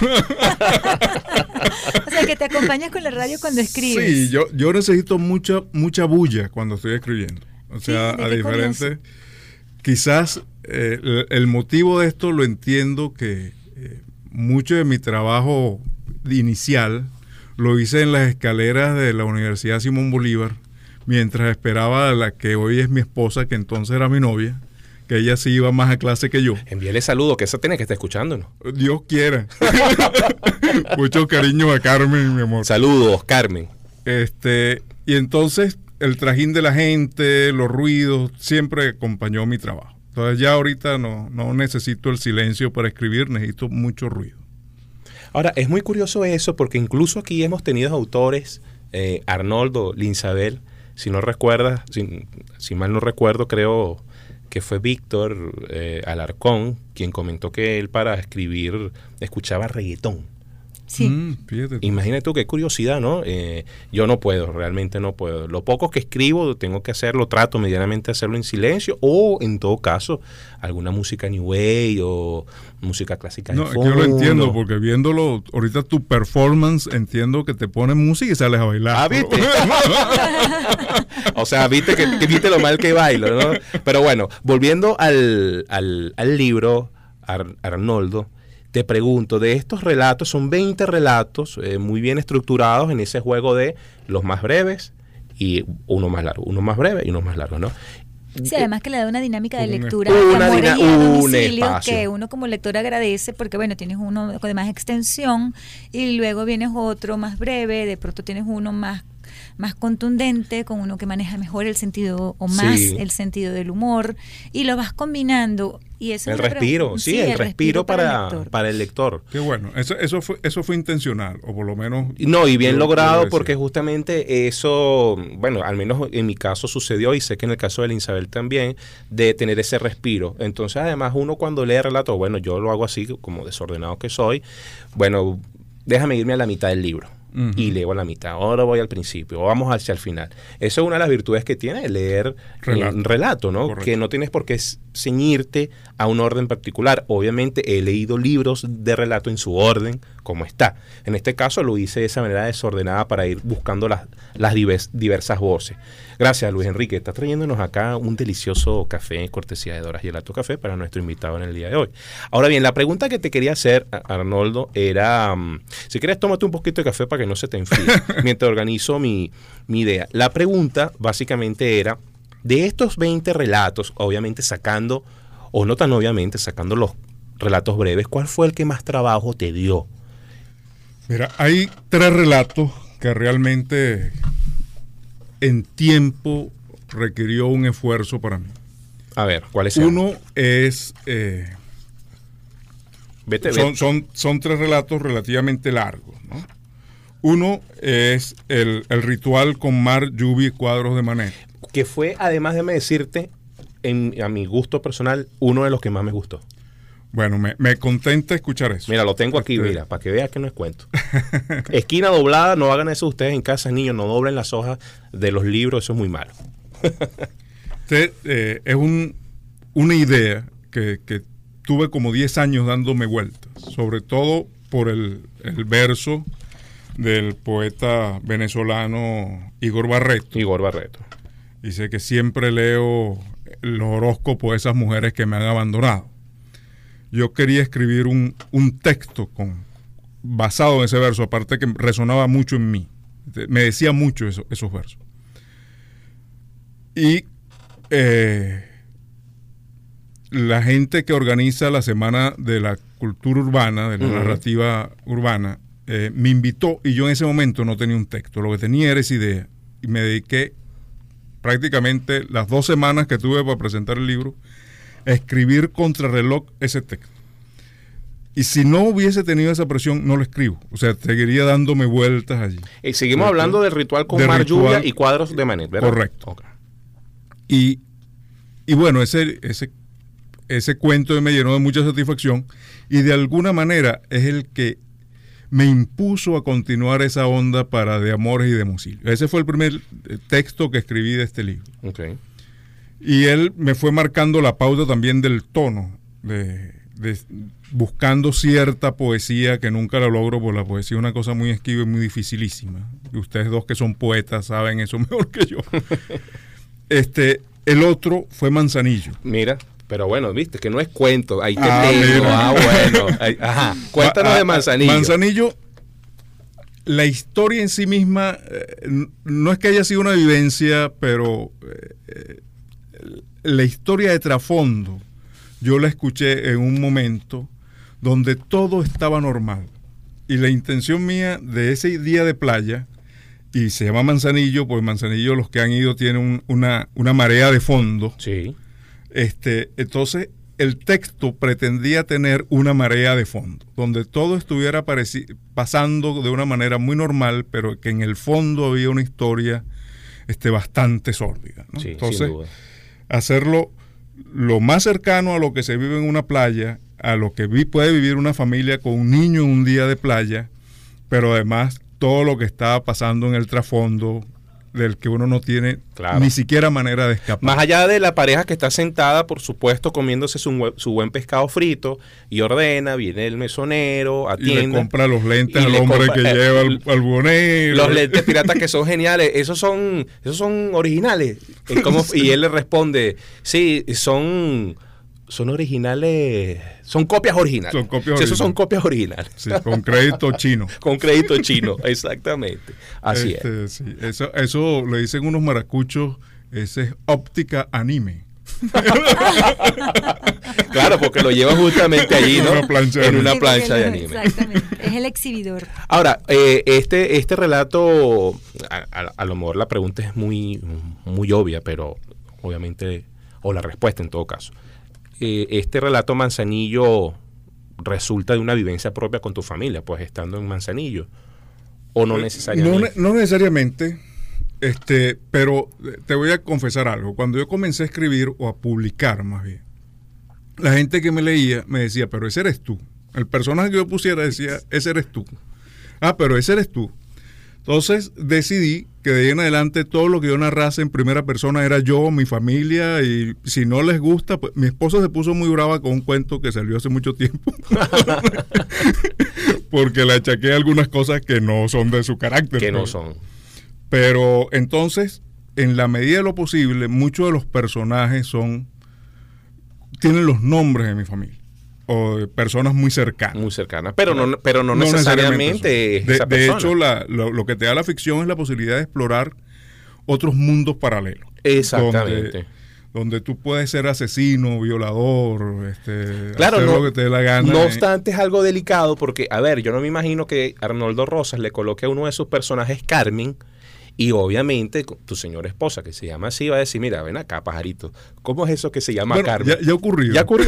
E: O sea, que te acompañas con la radio cuando escribes.
F: Sí, yo, yo necesito mucha, mucha bulla cuando estoy escribiendo. O sea,
E: Fíjate,
F: a
E: qué
F: diferente.
E: curioso.
F: Quizás eh, el, el motivo de esto lo entiendo que eh, mucho de mi trabajo inicial lo hice en las escaleras de la Universidad Simón Bolívar, mientras esperaba a la que hoy es mi esposa, que entonces era mi novia, que ella sí iba más a clase que yo.
A: Envíale saludo, que esa tiene que estar escuchando, ¿no?
F: Dios quiera. Mucho cariño a Carmen, mi amor.
A: Saludos, Carmen.
F: Este, y entonces el trajín de la gente, los ruidos, siempre acompañó mi trabajo. Entonces ya ahorita no, no necesito el silencio para escribir, necesito mucho ruido.
A: Ahora, es muy curioso eso, porque incluso aquí hemos tenido autores, eh, Arnoldo, Linsabel, si no recuerdas, si, si mal no recuerdo, creo que fue Víctor eh, Alarcón quien comentó que él para escribir escuchaba reggaetón.
E: Sí.
F: Mm, fíjate.
A: Imagínate tú, qué curiosidad, ¿no? Eh, yo no puedo, realmente no puedo. Lo poco que escribo, tengo que hacerlo, trato medianamente de hacerlo en silencio, o en todo caso, alguna música New Wave o música clásica.
F: No,
A: de
F: es que yo lo
A: fondo.
F: entiendo, porque viéndolo, ahorita tu performance, entiendo que te ponen música y sales a bailar.
A: Ah, ¿viste? O sea, viste que, que viste lo mal que bailo, ¿no? Pero bueno, volviendo al, al, al libro, Ar, Arnoldo, te pregunto, de estos relatos, son veinte relatos eh, muy bien estructurados en ese juego de los más breves y uno más largo, uno más breve y uno más largo, ¿no?
E: Sí, además que le da una dinámica de
F: Un
E: lectura
A: una
E: de amores
A: dina-
E: y a
A: un
E: domicilio
A: espacio.
E: que uno como lector agradece porque, bueno, tienes uno de más extensión y luego vienes otro más breve, de pronto tienes uno más más contundente, con uno que maneja mejor el sentido o más
A: Sí.
E: el sentido del humor y lo vas combinando y eso
A: El
E: es una
A: respiro,
E: pregunta-
A: sí, el, respiro para,
E: el lector.
A: para el lector.
F: Qué bueno, eso, eso, fue, eso fue intencional, o por lo menos...
A: No, y bien
F: yo- yo
A: logrado
F: lo
A: porque
F: decía.
A: justamente eso, bueno, al menos en mi caso sucedió y sé que en el caso de Linsabel también, de tener ese respiro. Entonces, además, uno cuando lee relatos, bueno, yo lo hago así, como desordenado que soy, bueno, déjame irme a la mitad del libro.
F: Ujú.
A: Y leo a la mitad, ahora voy al principio, o vamos hacia el final. Eso es una de las virtudes que tiene leer
F: Relato.
A: un relato, ¿no?
F: Correcto.
A: Que no tienes por qué s- ceñirte a un orden particular. Obviamente he leído libros de relato en su orden, como está. En este caso lo hice de esa manera desordenada para ir buscando las, las divers- diversas voces. Gracias, Luis Enrique. Estás trayéndonos acá un delicioso café, cortesía de Doras Gelato Café, para nuestro invitado en el día de hoy. Ahora bien, la pregunta que te quería hacer, a- Arnoldo, era, um, si quieres tómate un poquito de café para que no se te enfríe, mientras organizo mi, mi idea. La pregunta básicamente era, de estos veinte relatos, obviamente sacando, o no tan obviamente, sacando los relatos breves, ¿cuál fue el que más trabajo te dio?
F: Mira, hay tres relatos que realmente en tiempo requirió un esfuerzo para mí.
A: A ver, ¿cuáles son?
F: Uno es... eh,
A: Vete,
F: son,
A: vete.
F: son, son tres relatos relativamente largos, ¿no? Uno es el, el ritual con mar, lluvia y cuadros de Manet.
A: Que fue, además de decirte, en, a mi gusto personal, uno de los que más me gustó.
F: Bueno, me, me contenta escuchar eso.
A: Mira, lo tengo aquí,
F: Este,
A: mira, para que veas que no es cuento. Esquina doblada, no hagan eso ustedes en casa, niños, no doblen las hojas de los libros, eso es muy malo.
F: Este, eh, es un, una idea que, que tuve como diez años dándome vueltas, sobre todo por el, el verso del poeta venezolano Igor Barreto.
A: Igor Barreto.
F: Dice que siempre leo los horóscopos de esas mujeres que me han abandonado. Yo quería escribir un, un texto con, basado en ese verso, aparte que resonaba mucho en mí. Me decía mucho eso, esos versos. Y eh, la gente que organiza la Semana de la Cultura Urbana, de la
A: Uh-huh.
F: narrativa urbana, eh, me invitó y yo en ese momento no tenía un texto. Lo que tenía era esa idea. Y me dediqué prácticamente las dos semanas que tuve para presentar el libro a escribir contrarreloj ese texto. Y si no hubiese tenido esa presión, no lo escribo. O sea, seguiría dándome vueltas allí.
A: Y seguimos
F: ¿Cierto?
A: hablando del ritual con
F: De
A: mar,
F: ritual.
A: lluvia y cuadros de Manet, ¿verdad?
F: Correcto.
A: Ok.
F: Y, y bueno, ese, ese ese cuento me llenó de mucha satisfacción y de alguna manera es el que me impuso a continuar esa onda para De Amores y de Mocillo. Ese fue el primer texto que escribí de este libro.
A: Okay.
F: Y él me fue marcando la pauta también del tono, de, de buscando cierta poesía que nunca la logro, porque la poesía es una cosa muy esquiva y muy dificilísima. Y ustedes dos que son poetas saben eso mejor que yo. este, el otro fue Manzanillo.
A: Mira. Pero bueno, viste, que no es cuento. Ahí te
F: ah,
A: tengo. Ah, bueno. Ahí, ajá. Cuéntanos ah, de Manzanillo.
F: Manzanillo, la historia en sí misma, eh, no es que haya sido una vivencia, pero eh, la historia de trasfondo, yo la escuché en un momento donde todo estaba normal. Y la intención mía de ese día de playa, y se llama Manzanillo, pues Manzanillo, los que han ido, tienen un, una, una marea de fondo.
A: Sí.
F: Este, entonces, el texto pretendía tener una marea de fondo, donde todo estuviera pareci- pasando de una manera muy normal, pero que en el fondo había una historia este, bastante sórdida, ¿no?
A: Sí,
F: entonces,
A: sin duda.
F: Hacerlo lo más cercano a lo que se vive en una playa, a lo que vi- puede vivir una familia con un niño en un día de playa, pero además todo lo que estaba pasando en el trasfondo, del que uno no tiene claro. ni siquiera manera de escapar.
A: Más allá de la pareja que está sentada, por supuesto, comiéndose su, su buen pescado frito y ordena, viene el mesonero, atiende.
F: Y le compra los lentes al hombre compra, que eh, lleva al, al buhonero.
A: Los lentes piratas que son geniales, esos son esos son originales. Y, como, sí. y él le responde, sí, son... Son originales, son copias originales.
F: Son copias
A: sí,
F: originales.
A: Esos son copias originales.
F: Sí, con crédito chino.
A: Con crédito chino, exactamente. Así
F: este,
A: es.
F: Sí. Eso, eso le dicen unos maracuchos, ese es óptica anime.
A: Claro, porque lo lleva justamente allí, ¿no?
F: Una plancha
A: en una
E: sí,
A: plancha de
E: lo,
A: anime.
E: Exactamente, es el exhibidor.
A: Ahora, eh, este, este relato, a, a, a lo mejor la pregunta es muy, muy obvia, pero obviamente, o la respuesta en todo caso. Eh, este relato Manzanillo resulta de una vivencia propia con tu familia, pues estando en Manzanillo, o no necesariamente.
F: No, no necesariamente, este, pero te voy a confesar algo. Cuando yo comencé a escribir o a publicar más bien, la gente que me leía me decía, pero ese eres tú. El personaje que yo pusiera decía, ese eres tú. Ah, pero ese eres tú. Entonces decidí que de ahí en adelante todo lo que yo narrase en primera persona era yo, mi familia, y si no les gusta, pues mi esposa se puso muy brava con un cuento que salió hace mucho tiempo porque le achaqué algunas cosas que no son de su carácter.
A: Que no
F: pero,
A: son.
F: Pero entonces, en la medida de lo posible, muchos de los personajes son tienen los nombres de mi familia. O de personas muy cercanas.
A: Muy cercanas, pero no, pero no, no necesariamente, necesariamente
F: de,
A: esa
F: de
A: persona.
F: hecho, la, lo, lo que te da la ficción es la posibilidad de explorar otros mundos paralelos.
A: Exactamente.
F: Donde, donde tú puedes ser asesino, violador, este,
A: claro,
F: hacer
A: no,
F: lo que te dé la gana.
A: No
F: eh.
A: obstante, es algo delicado porque, a ver, yo no me imagino que Arnoldo Rosas le coloque a uno de sus personajes Carmen. Y obviamente tu señora esposa, que se llama así, va a decir, mira, ven acá, pajarito, ¿cómo es eso que se llama
F: bueno,
A: Carmen?
F: Ya, ya ocurrió.
A: Ya ocurrió.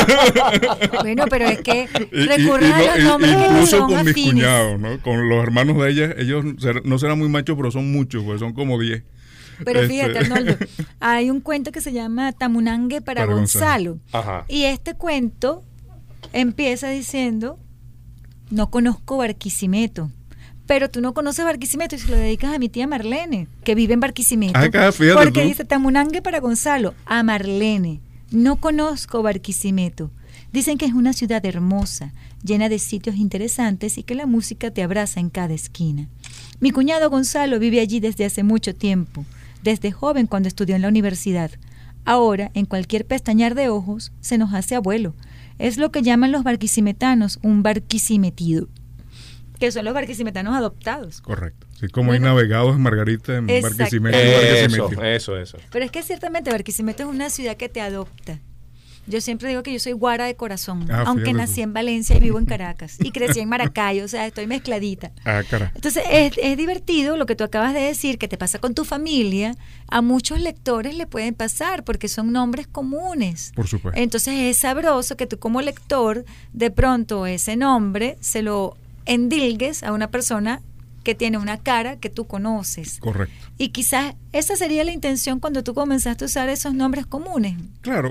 E: Bueno, pero es que
F: Y-
E: recurre
F: y- y
E: a
F: no-
E: los
F: y-
E: nombres que no
F: incluso
E: son
F: con mis
E: afines.
F: cuñados, ¿no? Con los hermanos de ella, ellos ser- no serán muy machos, pero son muchos, pues son como diez.
E: Pero
F: Este-
E: fíjate, Arnoldo, hay un cuento que se llama Tamunangue para,
F: Para
E: Gonzalo.
A: Ajá.
E: Y este cuento empieza diciendo, no conozco Barquisimeto. Pero tú no conoces Barquisimeto y se lo dedicas a mi tía Marlene, que vive en Barquisimeto.
F: Acá, fíjate
E: porque
F: tú.
E: dice Tamunangue para Gonzalo, a Marlene. No conozco Barquisimeto. Dicen que es una ciudad hermosa, llena de sitios interesantes y que la música te abraza en cada esquina. Mi cuñado Gonzalo vive allí desde hace mucho tiempo, desde joven cuando estudió en la universidad. Ahora, en cualquier pestañear de ojos, se nos hace abuelo. Es lo que llaman los barquisimetanos un barquisimetido, que son los barquisimetanos adoptados.
F: Correcto. Así como
E: Bueno,
F: hay navegados en Margarita, en
E: exacto.
F: Barquisimeto. y
A: Eso,
F: Barquisimeto.
A: eso, eso.
E: Pero es que ciertamente Barquisimeto es una ciudad que te adopta. Yo siempre digo que yo soy guara de corazón,
F: Ah,
E: aunque
F: fíjate
E: nací
F: tú.
E: en Valencia y vivo en Caracas. Y crecí en Maracay, o sea, estoy mezcladita.
F: Ah, cara.
E: Entonces, es, es divertido lo que tú acabas de decir, que te pasa con tu familia. A muchos lectores le pueden pasar, porque son nombres comunes.
F: Por supuesto.
E: Entonces, es sabroso que tú como lector, de pronto ese nombre se lo endilgues a una persona que tiene una cara que tú conoces.
F: Correcto.
E: Y quizás esa sería la intención cuando tú comenzaste a usar esos nombres comunes.
F: Claro,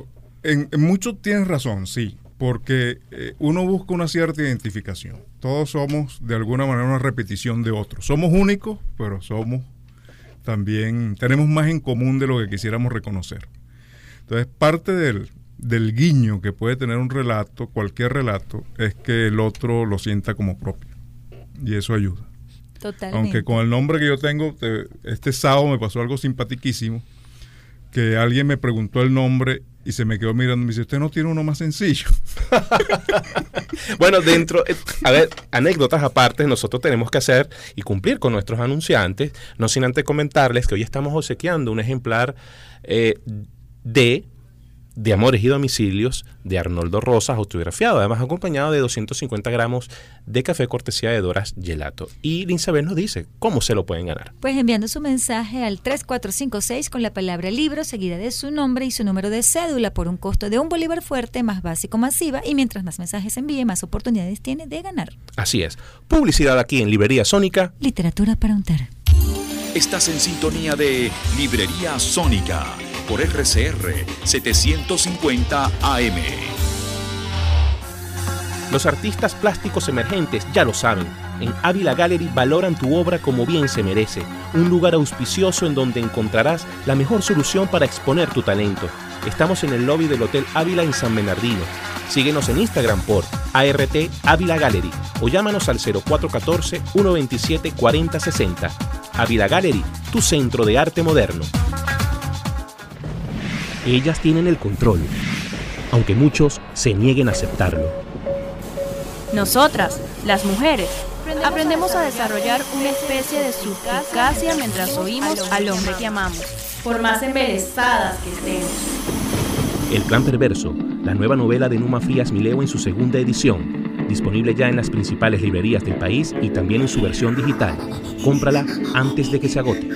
F: en, en mucho tienes razón, sí, porque eh, uno busca una cierta identificación. Todos somos de alguna manera una repetición de otros. Somos únicos, pero somos también, tenemos más en común de lo que quisiéramos reconocer. Entonces, parte del, del guiño que puede tener un relato, cualquier relato, es que el otro lo sienta como propio. Y eso ayuda.
E: Totalmente.
F: Aunque con el nombre que yo tengo, te, este sábado me pasó algo simpaticísimo, que alguien me preguntó el nombre y se me quedó mirando y me dice, ¿usted no tiene uno más sencillo?
A: Bueno, dentro, a ver, anécdotas aparte, nosotros tenemos que hacer y cumplir con nuestros anunciantes, no sin antes comentarles que hoy estamos obsequiando un ejemplar eh, de... de Amores y Domicilios de Arnoldo Rosas, autografiado, además acompañado de doscientos cincuenta gramos de café cortesía de Doras Gelato. Y Linsabel nos dice cómo se lo pueden ganar.
E: Pues enviando su mensaje al tres cuatro cinco seis con la palabra libro, seguida de su nombre y su número de cédula por un costo de un bolívar fuerte, más básico, masiva, y mientras más mensajes envíe, más oportunidades tiene de ganar.
A: Así es. Publicidad aquí en Librería Sónica.
E: Literatura para untar.
B: Estás en sintonía de Librería Sónica por R C R setecientos cincuenta A M.
A: Los artistas plásticos emergentes ya lo saben. En Ávila Gallery valoran tu obra como bien se merece. Un lugar auspicioso en donde encontrarás la mejor solución para exponer tu talento. Estamos en el lobby del Hotel Ávila en San Bernardino. Síguenos en Instagram por A R T Ávila Gallery o llámanos al cero cuatro uno cuatro, uno dos siete, cuatro cero seis cero. Ávila Gallery, tu centro de arte moderno. Ellas tienen el control, aunque muchos se nieguen a aceptarlo.
G: Nosotras, las mujeres, aprendemos a desarrollar una especie de suspicacia mientras oímos al hombre que amamos, por más embelesadas que estemos.
A: El Plan Perverso, la nueva novela de Numa Frías Mileo en su segunda edición, disponible ya en las principales librerías del país y también en su versión digital. Cómprala antes de que se agote.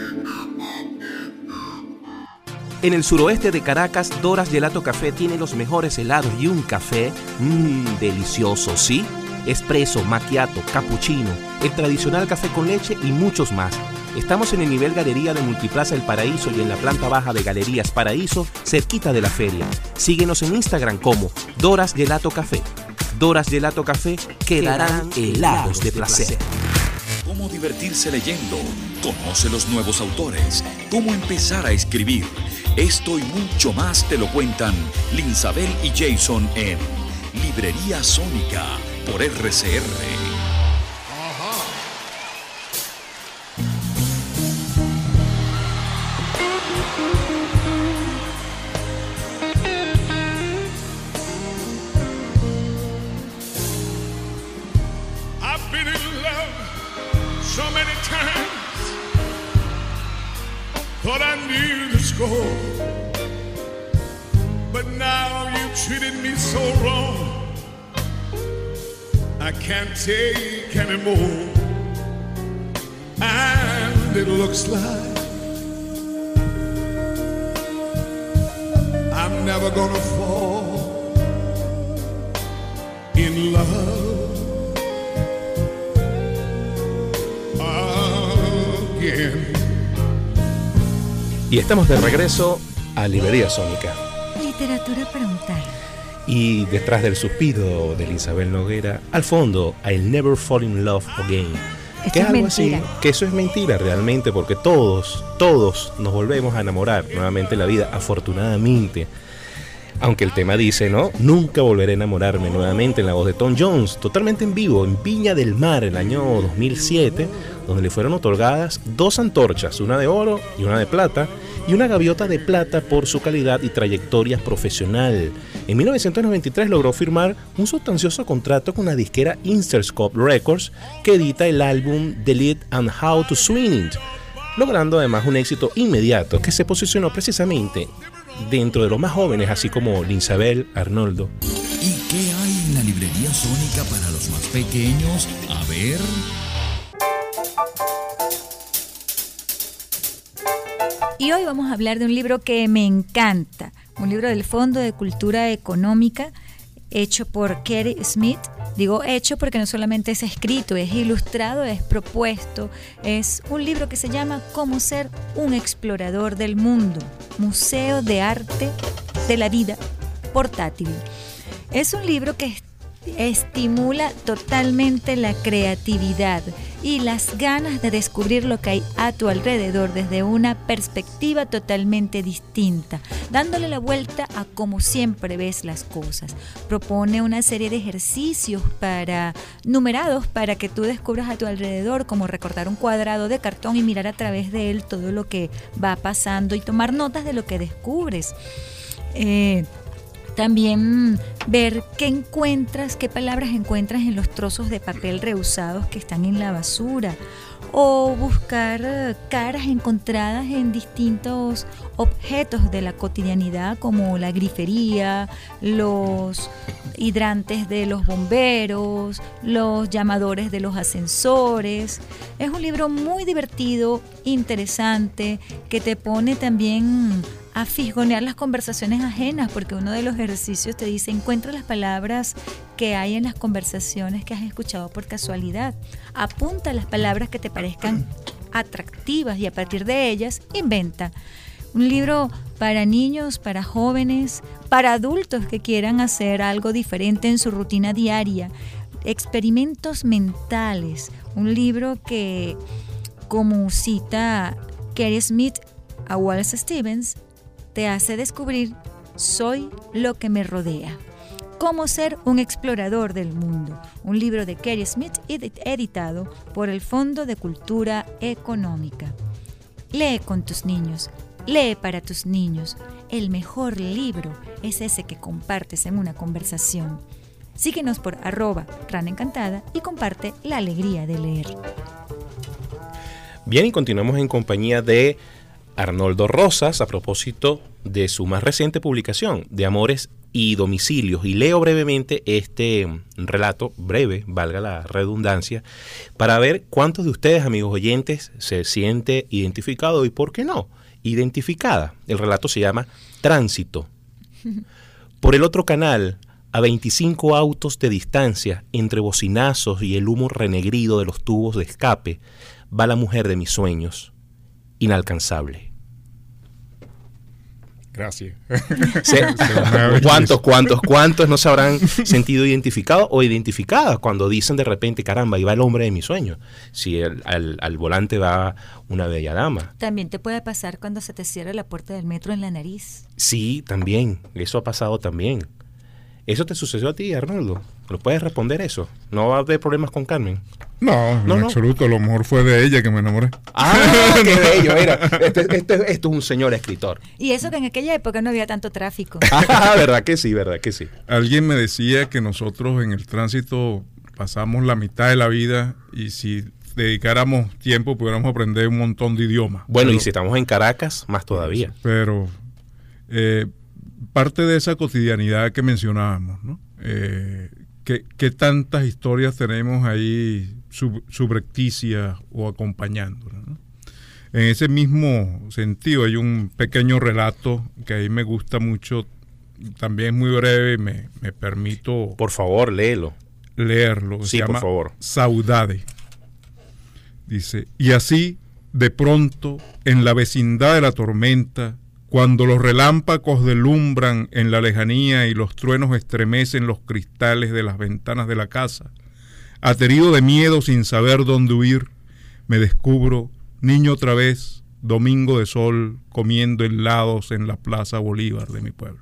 A: En el suroeste de Caracas, Doras Gelato Café tiene los mejores helados y un café mmm, delicioso, ¿sí? Espresso, macchiato, cappuccino, el tradicional café con leche y muchos más. Estamos en el nivel Galería de Multiplaza El Paraíso y en la planta baja de Galerías Paraíso, cerquita de la feria. Síguenos en Instagram como Doras Gelato Café. Doras Gelato Café quedarán helados de placer.
B: Cómo divertirse leyendo, conoce los nuevos autores, cómo empezar a escribir. Esto y mucho más te lo cuentan Linsabel y Jason en Librería Sónica por R C R.
C: I've been in love so many times, thought I knew the score, but now you treated me so wrong, I can't take anymore. And it looks like I'm never gonna fall in love again.
A: Y estamos de regreso a Librería Sónica.
E: Literatura para untar.
A: Y detrás del suspiro de Isabel Noguera, al fondo, I'll Never Fall in Love Again.
E: Esto
A: Que es
E: es
A: algo
E: mentira.
A: así, que eso es mentira realmente, porque todos, todos nos volvemos a enamorar nuevamente en la vida, afortunadamente. Aunque el tema dice, ¿no? Nunca volveré a enamorarme nuevamente, en la voz de Tom Jones, totalmente en vivo, en Viña del Mar, el año dos mil siete, donde le fueron otorgadas dos antorchas, una de oro y una de plata, y una gaviota de plata por su calidad y trayectoria profesional. En mil novecientos noventa y tres logró firmar un sustancioso contrato con la disquera Interscope Records, que edita el álbum The Lead and How to Swing It, logrando además un éxito inmediato que se posicionó precisamente dentro de los más jóvenes, así como Linsabel, Arnoldo.
B: ¿Y qué hay en la Librería Sónica para los más pequeños? A ver...
E: Y hoy vamos a hablar de un libro que me encanta, un libro del Fondo de Cultura Económica, hecho por Kerry Smith. Digo hecho porque no solamente es escrito, es ilustrado, es propuesto. Es un libro que se llama Cómo ser un explorador del mundo, Museo de Arte de la Vida portátil. Es un libro que estimula totalmente la creatividad y las ganas de descubrir lo que hay a tu alrededor desde una perspectiva totalmente distinta, dándole la vuelta a cómo siempre ves las cosas. Propone una serie de ejercicios para numerados para que tú descubras a tu alrededor, como recortar un cuadrado de cartón y mirar a través de él todo lo que va pasando y tomar notas de lo que descubres. Eh, También ver qué encuentras, qué palabras encuentras en los trozos de papel reusados que están en la basura, o buscar uh, caras encontradas en distintos objetos de la cotidianidad, como la grifería, los hidrantes de los bomberos, los llamadores de los ascensores. Es un libro muy divertido, interesante, que te pone también a fisgonear las conversaciones ajenas, porque uno de los ejercicios te dice: encuentra las palabras que hay en las conversaciones que has escuchado por casualidad, apunta las palabras que te parezcan atractivas y a partir de ellas inventa. Un libro para niños, para jóvenes, para adultos que quieran hacer algo diferente en su rutina diaria. Experimentos mentales, un libro que, como cita Kerry Smith a Wallace Stevens, te hace descubrir: soy lo que me rodea. Cómo ser un explorador del mundo. Un libro de Kerry Smith editado por el Fondo de Cultura Económica. Lee con tus niños. Lee para tus niños. El mejor libro es ese que compartes en una conversación. Síguenos por arroba Rana Encantada y comparte la alegría de leer.
A: Bien, y continuamos en compañía de Arnoldo Rosas a propósito de su más reciente publicación, de Amores y Domicilios. Y leo brevemente este relato, breve, valga la redundancia, para ver cuántos de ustedes, amigos oyentes, se siente identificado y por qué no, identificada. El relato se llama Tránsito. Por el otro canal, a veinticinco autos de distancia, entre bocinazos y el humo renegrido de los tubos de escape, va la mujer de mis sueños, inalcanzable.
F: Gracias.
A: Se, ¿Cuántos, cuántos, cuántos no se habrán sentido identificados o identificadas cuando dicen de repente: caramba, ahí va el hombre de mis sueños? Si el, al, al volante va una bella dama.
E: También te puede pasar cuando se te cierra la puerta del metro en la nariz.
A: Sí, también. Eso ha pasado también. ¿Eso te sucedió a ti, Arnoldo? ¿Lo puedes responder eso? ¿No va a haber problemas con Carmen?
F: No,
A: no
F: en
A: no.
F: absoluto. A lo mejor fue de ella que me enamoré.
A: ¡Ah, qué bello! Mira, este, este, este es un señor escritor.
E: Y eso que en aquella época no había tanto tráfico.
A: Ah, verdad que sí, verdad que sí.
F: Alguien me decía que nosotros en el tránsito pasamos la mitad de la vida y si dedicáramos tiempo pudiéramos aprender un montón de idiomas.
A: Bueno,
F: pero,
A: y si estamos en Caracas, más todavía.
F: Pero eh, parte de esa cotidianidad que mencionábamos, ¿no? Eh, ¿qué, ¿Qué tantas historias tenemos ahí sub, subrepticias o acompañándonos, ¿no? En ese mismo sentido hay un pequeño relato que ahí me gusta mucho, también es muy breve y me, me permito...
A: Por favor, léelo.
F: Leerlo.
A: Sí,
F: se
A: por
F: llama
A: favor.
F: Saudade. Dice: y así, de pronto, en la vecindad de la tormenta, cuando los relámpagos delumbran en la lejanía y los truenos estremecen los cristales de las ventanas de la casa, aterido de miedo sin saber dónde huir, me descubro niño otra vez, domingo de sol, comiendo helados en la Plaza Bolívar de mi pueblo.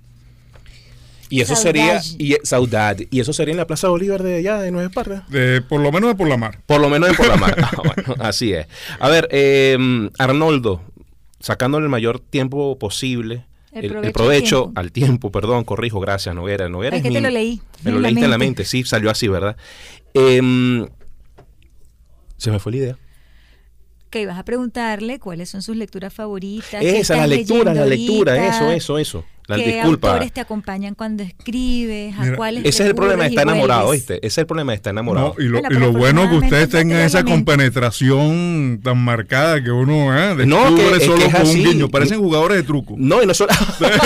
A: Y eso
E: Saudade.
A: sería, y, Saudade, y eso sería en la Plaza Bolívar de allá, de Nueva Esparta.
F: De, por lo menos de por la mar.
A: Por lo menos de por la mar. Ah, bueno, así es. A ver, eh, Arnoldo, sacándole el mayor tiempo posible,
E: El
A: el,
E: provecho,
A: el provecho
E: al tiempo.
A: al tiempo, perdón, corrijo, gracias, Noguera. Noguera
E: Es
A: es
E: que
A: mi,
E: te lo leí.
A: Me lo
E: en la
A: leíste en la
E: mente.
A: mente, sí, salió así, ¿verdad? Eh, se me fue la idea.
E: Que ibas a preguntarle cuáles son sus lecturas favoritas. qué
A: Esa, la
E: estás
A: lectura, la
E: leyendo
A: lectura,
E: ahorita,
A: eso, eso, eso. La
E: ¿Qué
A: disculpa.
E: autores te acompañan cuando escribes? ¿A
F: Mira,
E: cuáles
A: Ese es el problema de
E: recurres y
A: estar enamorado,
E: vuelves?
A: ¿viste? Ese es el problema de estar enamorado.
F: No, y lo,
E: Bueno,
F: y
E: pero
F: lo bueno que ustedes
E: afortunadamente
F: tengan
E: ya te
F: esa
E: la mente.
F: compenetración tan marcada que uno eh,
A: No,
F: descubre
A: que- es
F: solo
A: que es
F: con
A: así.
F: un guiño. Parecen jugadores de truco.
A: No, y no solo...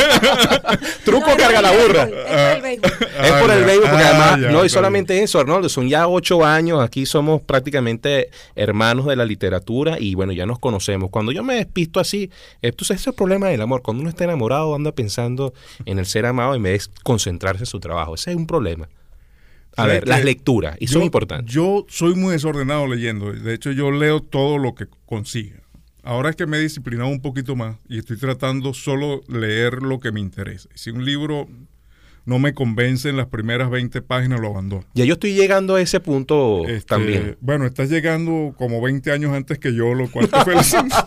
A: Truco
E: No,
A: carga
E: no,
A: la
E: no,
A: burra.
E: no, es por el béisbol.
A: Es por el
F: ya.
A: béisbol, porque
F: Ah,
A: además,
F: ya,
A: no, y
F: está
A: solamente eso, Arnoldo, son ya ocho años, aquí somos prácticamente hermanos de la literatura y bueno, ya nos conocemos. Cuando yo me despisto así, entonces ese es el problema del amor, cuando uno está enamorado anda pensando pensando en el ser amado en vez de concentrarse en su trabajo. Ese es un problema. A ver,
F: que
A: las lecturas, y
F: yo,
A: son importantes.
F: Yo soy muy desordenado leyendo. De hecho, yo leo todo lo que consiga. Ahora es que me he disciplinado un poquito más y estoy tratando solo leer lo que me interesa. Si un libro no me convence en las primeras veinte páginas, lo abandono.
A: Ya yo estoy llegando a ese punto
F: Este,
A: también.
F: Bueno, estás llegando como veinte años antes que yo, lo cual te felicito.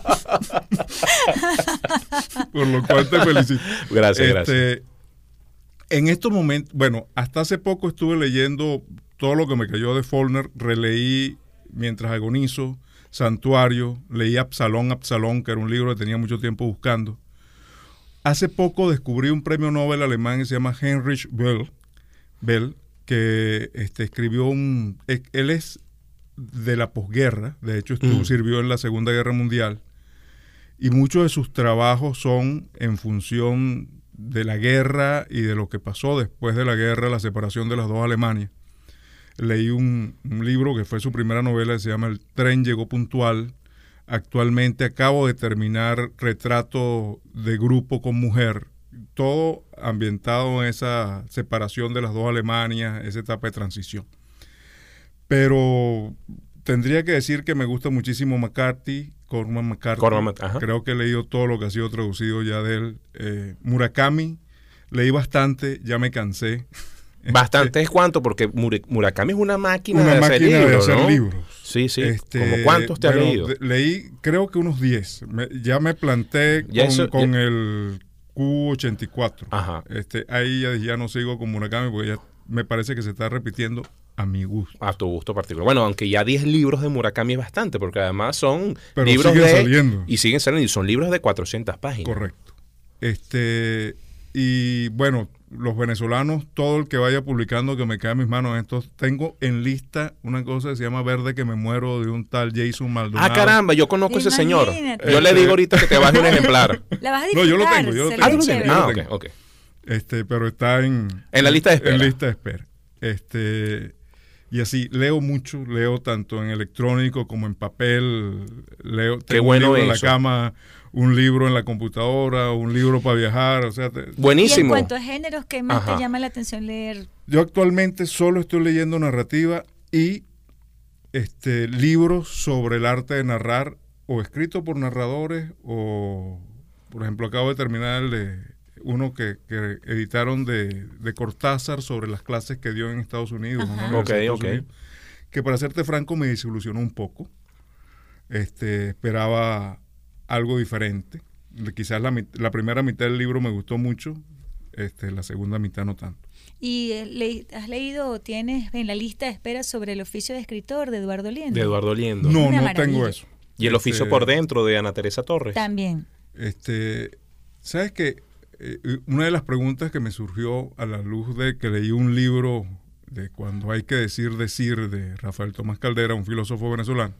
F: Por lo cual te felicito.
A: Gracias,
F: Este,
A: gracias.
F: En estos momentos, bueno, hasta hace poco estuve leyendo todo lo que me cayó de Faulkner, releí Mientras agonizo, Santuario, leí Absalón, Absalón, que era un libro que tenía mucho tiempo buscando. Hace poco descubrí un premio Nobel alemán que se llama Heinrich Böll, Bell, que este, escribió un... Él es de la posguerra, de hecho estuvo, mm. sirvió en la Segunda Guerra Mundial, y muchos de sus trabajos son en función de la guerra y de lo que pasó después de la guerra, la separación de las dos Alemanias. Leí un, un libro que fue su primera novela, que se llama El tren llegó puntual. Actualmente acabo de terminar Retrato de grupo con mujer, todo ambientado en esa separación de las dos Alemanias, esa etapa de transición. Pero tendría que decir que me gusta muchísimo McCarthy, Cormac McCarthy.
A: Cormac, ajá.
F: Creo que he leído todo lo que ha sido traducido ya de él. Eh, Murakami, leí bastante, ya me cansé.
A: ¿Bastante es cuánto? Porque Murakami es una máquina
F: una
A: de
F: máquina
A: hacer libros,
F: de hacer
A: ¿no?
F: libros.
A: Sí, sí.
F: Este,
A: ¿Cómo cuántos te has
F: bueno,
A: leído?
F: De, leí creo que unos diez. Me, ya me planté
A: ya
F: con,
A: eso,
F: con
A: ya...
F: el Q ochenta y cuatro.
A: Ajá.
F: Este, ahí ya, ya no sigo con Murakami porque ya me parece que se está repitiendo a mi gusto.
A: A tu gusto particular. Bueno, aunque ya diez libros de Murakami es bastante, porque además son
F: Pero
A: libros
F: siguen
A: de...
F: saliendo.
A: Y siguen saliendo, y son libros de cuatrocientas páginas.
F: Correcto. Este, y bueno, los venezolanos, todo el que vaya publicando que me cae en mis manos, estos, tengo en lista una cosa que se llama Verde que me muero, de un tal Jason Maldonado.
A: Ah, caramba, yo conozco a ese señor.
E: Imagínate.
A: Yo le digo ahorita que te baje un ejemplar.
E: La vas a
F: No, yo lo
E: disfrutar,
F: tengo, yo lo
E: se
F: tengo.
E: ve
A: Ah, ¿tú
E: chévere.
A: lo
F: Yo lo
A: Ah,
F: tengo.
A: ok, ok.
F: Este, pero está en...
A: En la lista de espera.
F: En lista de espera. Este, y así, leo mucho, leo tanto en electrónico como en papel, leo,
A: Qué
F: tengo
A: bueno
F: un libro
A: eso.
F: en la cama, un libro en la computadora, un libro para viajar, o sea... Te,
E: Y en
A: Buenísimo.
E: cuanto a géneros, ¿qué más
A: Ajá.
E: te llama la atención leer?
F: yo actualmente solo estoy leyendo narrativa y este, libros sobre el arte de narrar, o escritos por narradores, o, por ejemplo, acabo de terminar el de uno que, que editaron de, de Cortázar sobre las clases que dio en Estados Unidos.
E: Ajá.
F: ¿no? En
A: Ok,
F: Estados
A: ok.
F: Unidos, que para serte franco me desilusionó un poco. Este, esperaba algo diferente. Quizás la, mit- la primera mitad del libro me gustó mucho, este, la segunda mitad no tanto.
E: ¿Y eh, le- has leído o tienes en la lista de espera sobre el oficio de escritor de Eduardo Liendo?
A: De Eduardo Liendo.
F: No,
E: Una
F: no
E: maravilla.
F: tengo eso.
A: Y el oficio
F: Este,
A: por dentro de Ana Teresa Torres.
E: También.
F: Este, ¿sabes qué? Eh, una de las preguntas que me surgió a la luz de que leí un libro de Cuando hay que decir, decir, de Rafael Tomás Caldera, un filósofo venezolano,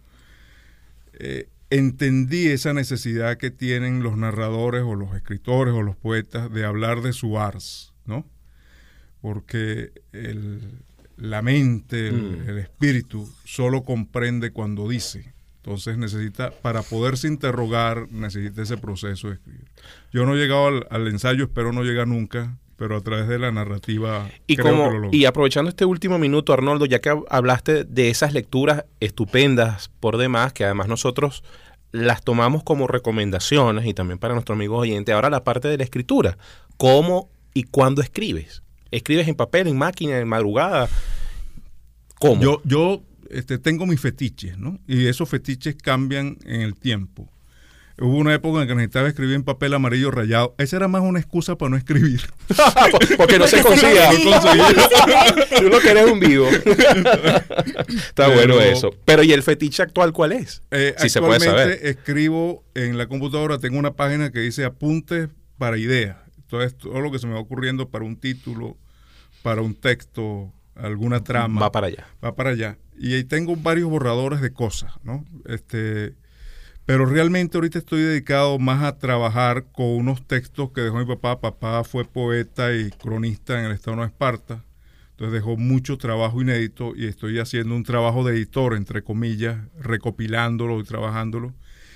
F: eh, entendí esa necesidad que tienen los narradores o los escritores o los poetas de hablar de su ars, ¿no? Porque el, la mente, el,
A: Mm.
F: el espíritu, solo comprende cuando dice. Entonces necesita, para poderse interrogar, necesita ese proceso de escribir. Yo no he llegado al, al ensayo, espero no llegar nunca, pero a través de la narrativa
A: Y,
F: creo
A: como,
F: que lo logro.
A: y aprovechando este último minuto, Arnoldo, ya que hab- hablaste de esas lecturas estupendas por demás, que además nosotros las tomamos como recomendaciones y también para nuestros amigos oyentes, ahora la parte de la escritura. ¿Cómo y cuándo escribes? ¿Escribes en papel, en máquina, en madrugada? ¿Cómo?
F: Yo, yo este, tengo mis fetiches, ¿no? Y esos fetiches cambian en el tiempo. Hubo una época en que necesitaba escribir en papel amarillo rayado. Esa era más una excusa para no escribir.
A: Porque no se
E: Porque
A: consiga.
E: se
A: No conseguía. Tú lo que eres un vivo. Está
F: Pero-
A: bueno eso. Pero ¿y el fetiche actual cuál es?
F: Eh,
A: Si se puede
F: actualmente
A: saber.
F: escribo en la computadora, tengo una página que dice apuntes para ideas. Entonces, todo lo que se me va ocurriendo para un título, para un texto, alguna trama,
A: Va para allá.
F: va para allá. Y ahí tengo varios borradores de cosas, ¿no? Este, pero realmente ahorita estoy dedicado más a trabajar con unos textos que dejó mi papá. Papá fue poeta y cronista en el estado de Nueva Esparta. Entonces dejó mucho trabajo inédito y estoy haciendo un trabajo de editor, entre comillas, recopilándolo y trabajándolo.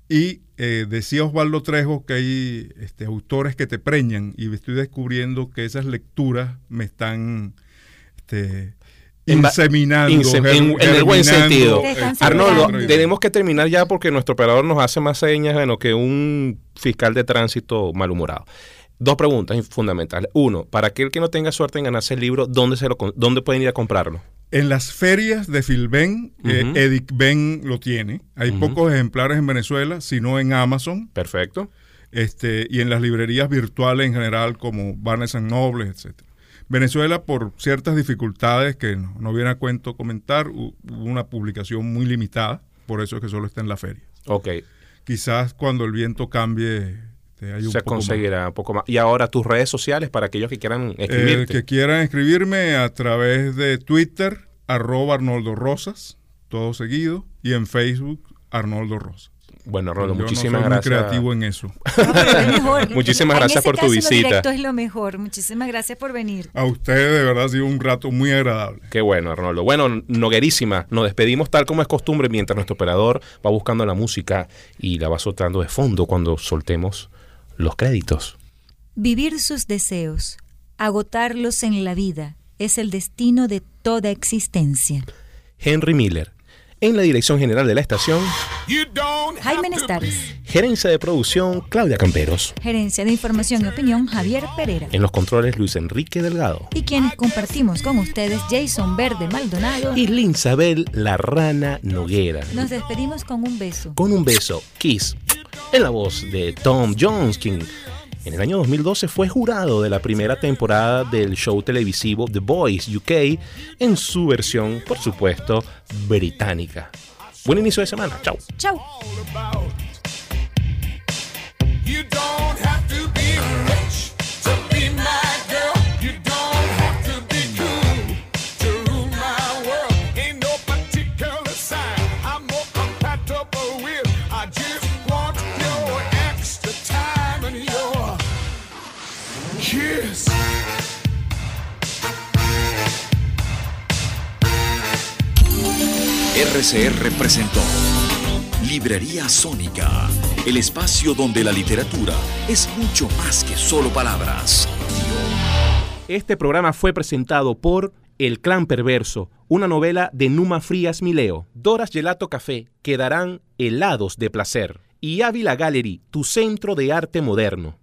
F: Y eh, decía Osvaldo Trejo que hay este, autores que te preñan, y estoy descubriendo que esas lecturas me están este, inseminando.
A: Insem en, en el buen sentido.
F: Este,
A: Arnoldo, tenemos que terminar ya porque nuestro operador nos hace más señas bueno, que un fiscal de tránsito malhumorado. Dos preguntas fundamentales. Uno, para aquel que no tenga suerte en ganarse el libro, ¿dónde, se lo, dónde pueden ir a comprarlo?
F: En las ferias de Filben, uh-huh. eh, Edicben lo tiene. Hay uh-huh. pocos ejemplares en Venezuela, sino en Amazon.
A: Perfecto.
F: Este, y en las librerías virtuales en general, como Barnes and Noble, etcétera. Venezuela, por ciertas dificultades que no, no viene a cuento comentar, hubo una publicación muy limitada, por eso es que solo está en la feria.
A: Ok.
F: Quizás cuando el viento cambie... Hay un
A: se
F: poco
A: conseguirá
F: más.
A: un poco más. Y ahora tus redes sociales para aquellos que quieran escribirte.
F: Eh, que quieran escribirme a través de Twitter, arroba Arnoldo Rosas, todo seguido, y en Facebook, Arnoldo Rosas.
A: Bueno, Arnoldo,
F: Yo
A: muchísimas
F: no soy
A: gracias.
F: Muy creativo en eso.
E: No, pero es mejor.
A: Muchísimas
E: en
A: gracias
E: ese
A: por
E: caso,
A: tu visita.
E: Lo directo es lo mejor. Muchísimas gracias por venir.
F: A ustedes, de verdad, ha sido un rato muy agradable.
A: Qué bueno, Arnoldo. Bueno, Noguerísima, nos despedimos tal como es costumbre mientras nuestro operador va buscando la música y la va soltando de fondo cuando soltemos los créditos.
E: Vivir sus deseos, agotarlos en la vida, es el destino de toda existencia.
A: Henry Miller. En la dirección general de la estación,
E: Jaime Nestares.
A: Gerencia de producción, Claudia Camperos.
E: Gerencia de información y opinión, Javier Pereira.
A: En los controles, Luis Enrique Delgado.
E: Y quienes compartimos con ustedes, Jason Verde Maldonado
A: y Linsabel La Rana Noguera.
E: Nos despedimos con un beso.
A: Con un beso, Kiss. En la voz de Tom Jones, quien en el año dos mil doce fue jurado de la primera temporada del show televisivo The Voice U K en su versión, por supuesto, británica. Buen inicio de semana. Chau.
E: Chau.
B: R C R presentó Librería Sónica, el espacio donde la literatura es mucho más que solo palabras.
A: Este programa fue presentado por El Clan Perverso, una novela de Numa Frías Mileo, Doras Gelato Café, quedarán helados de placer, y Ávila Gallery, tu centro de arte moderno.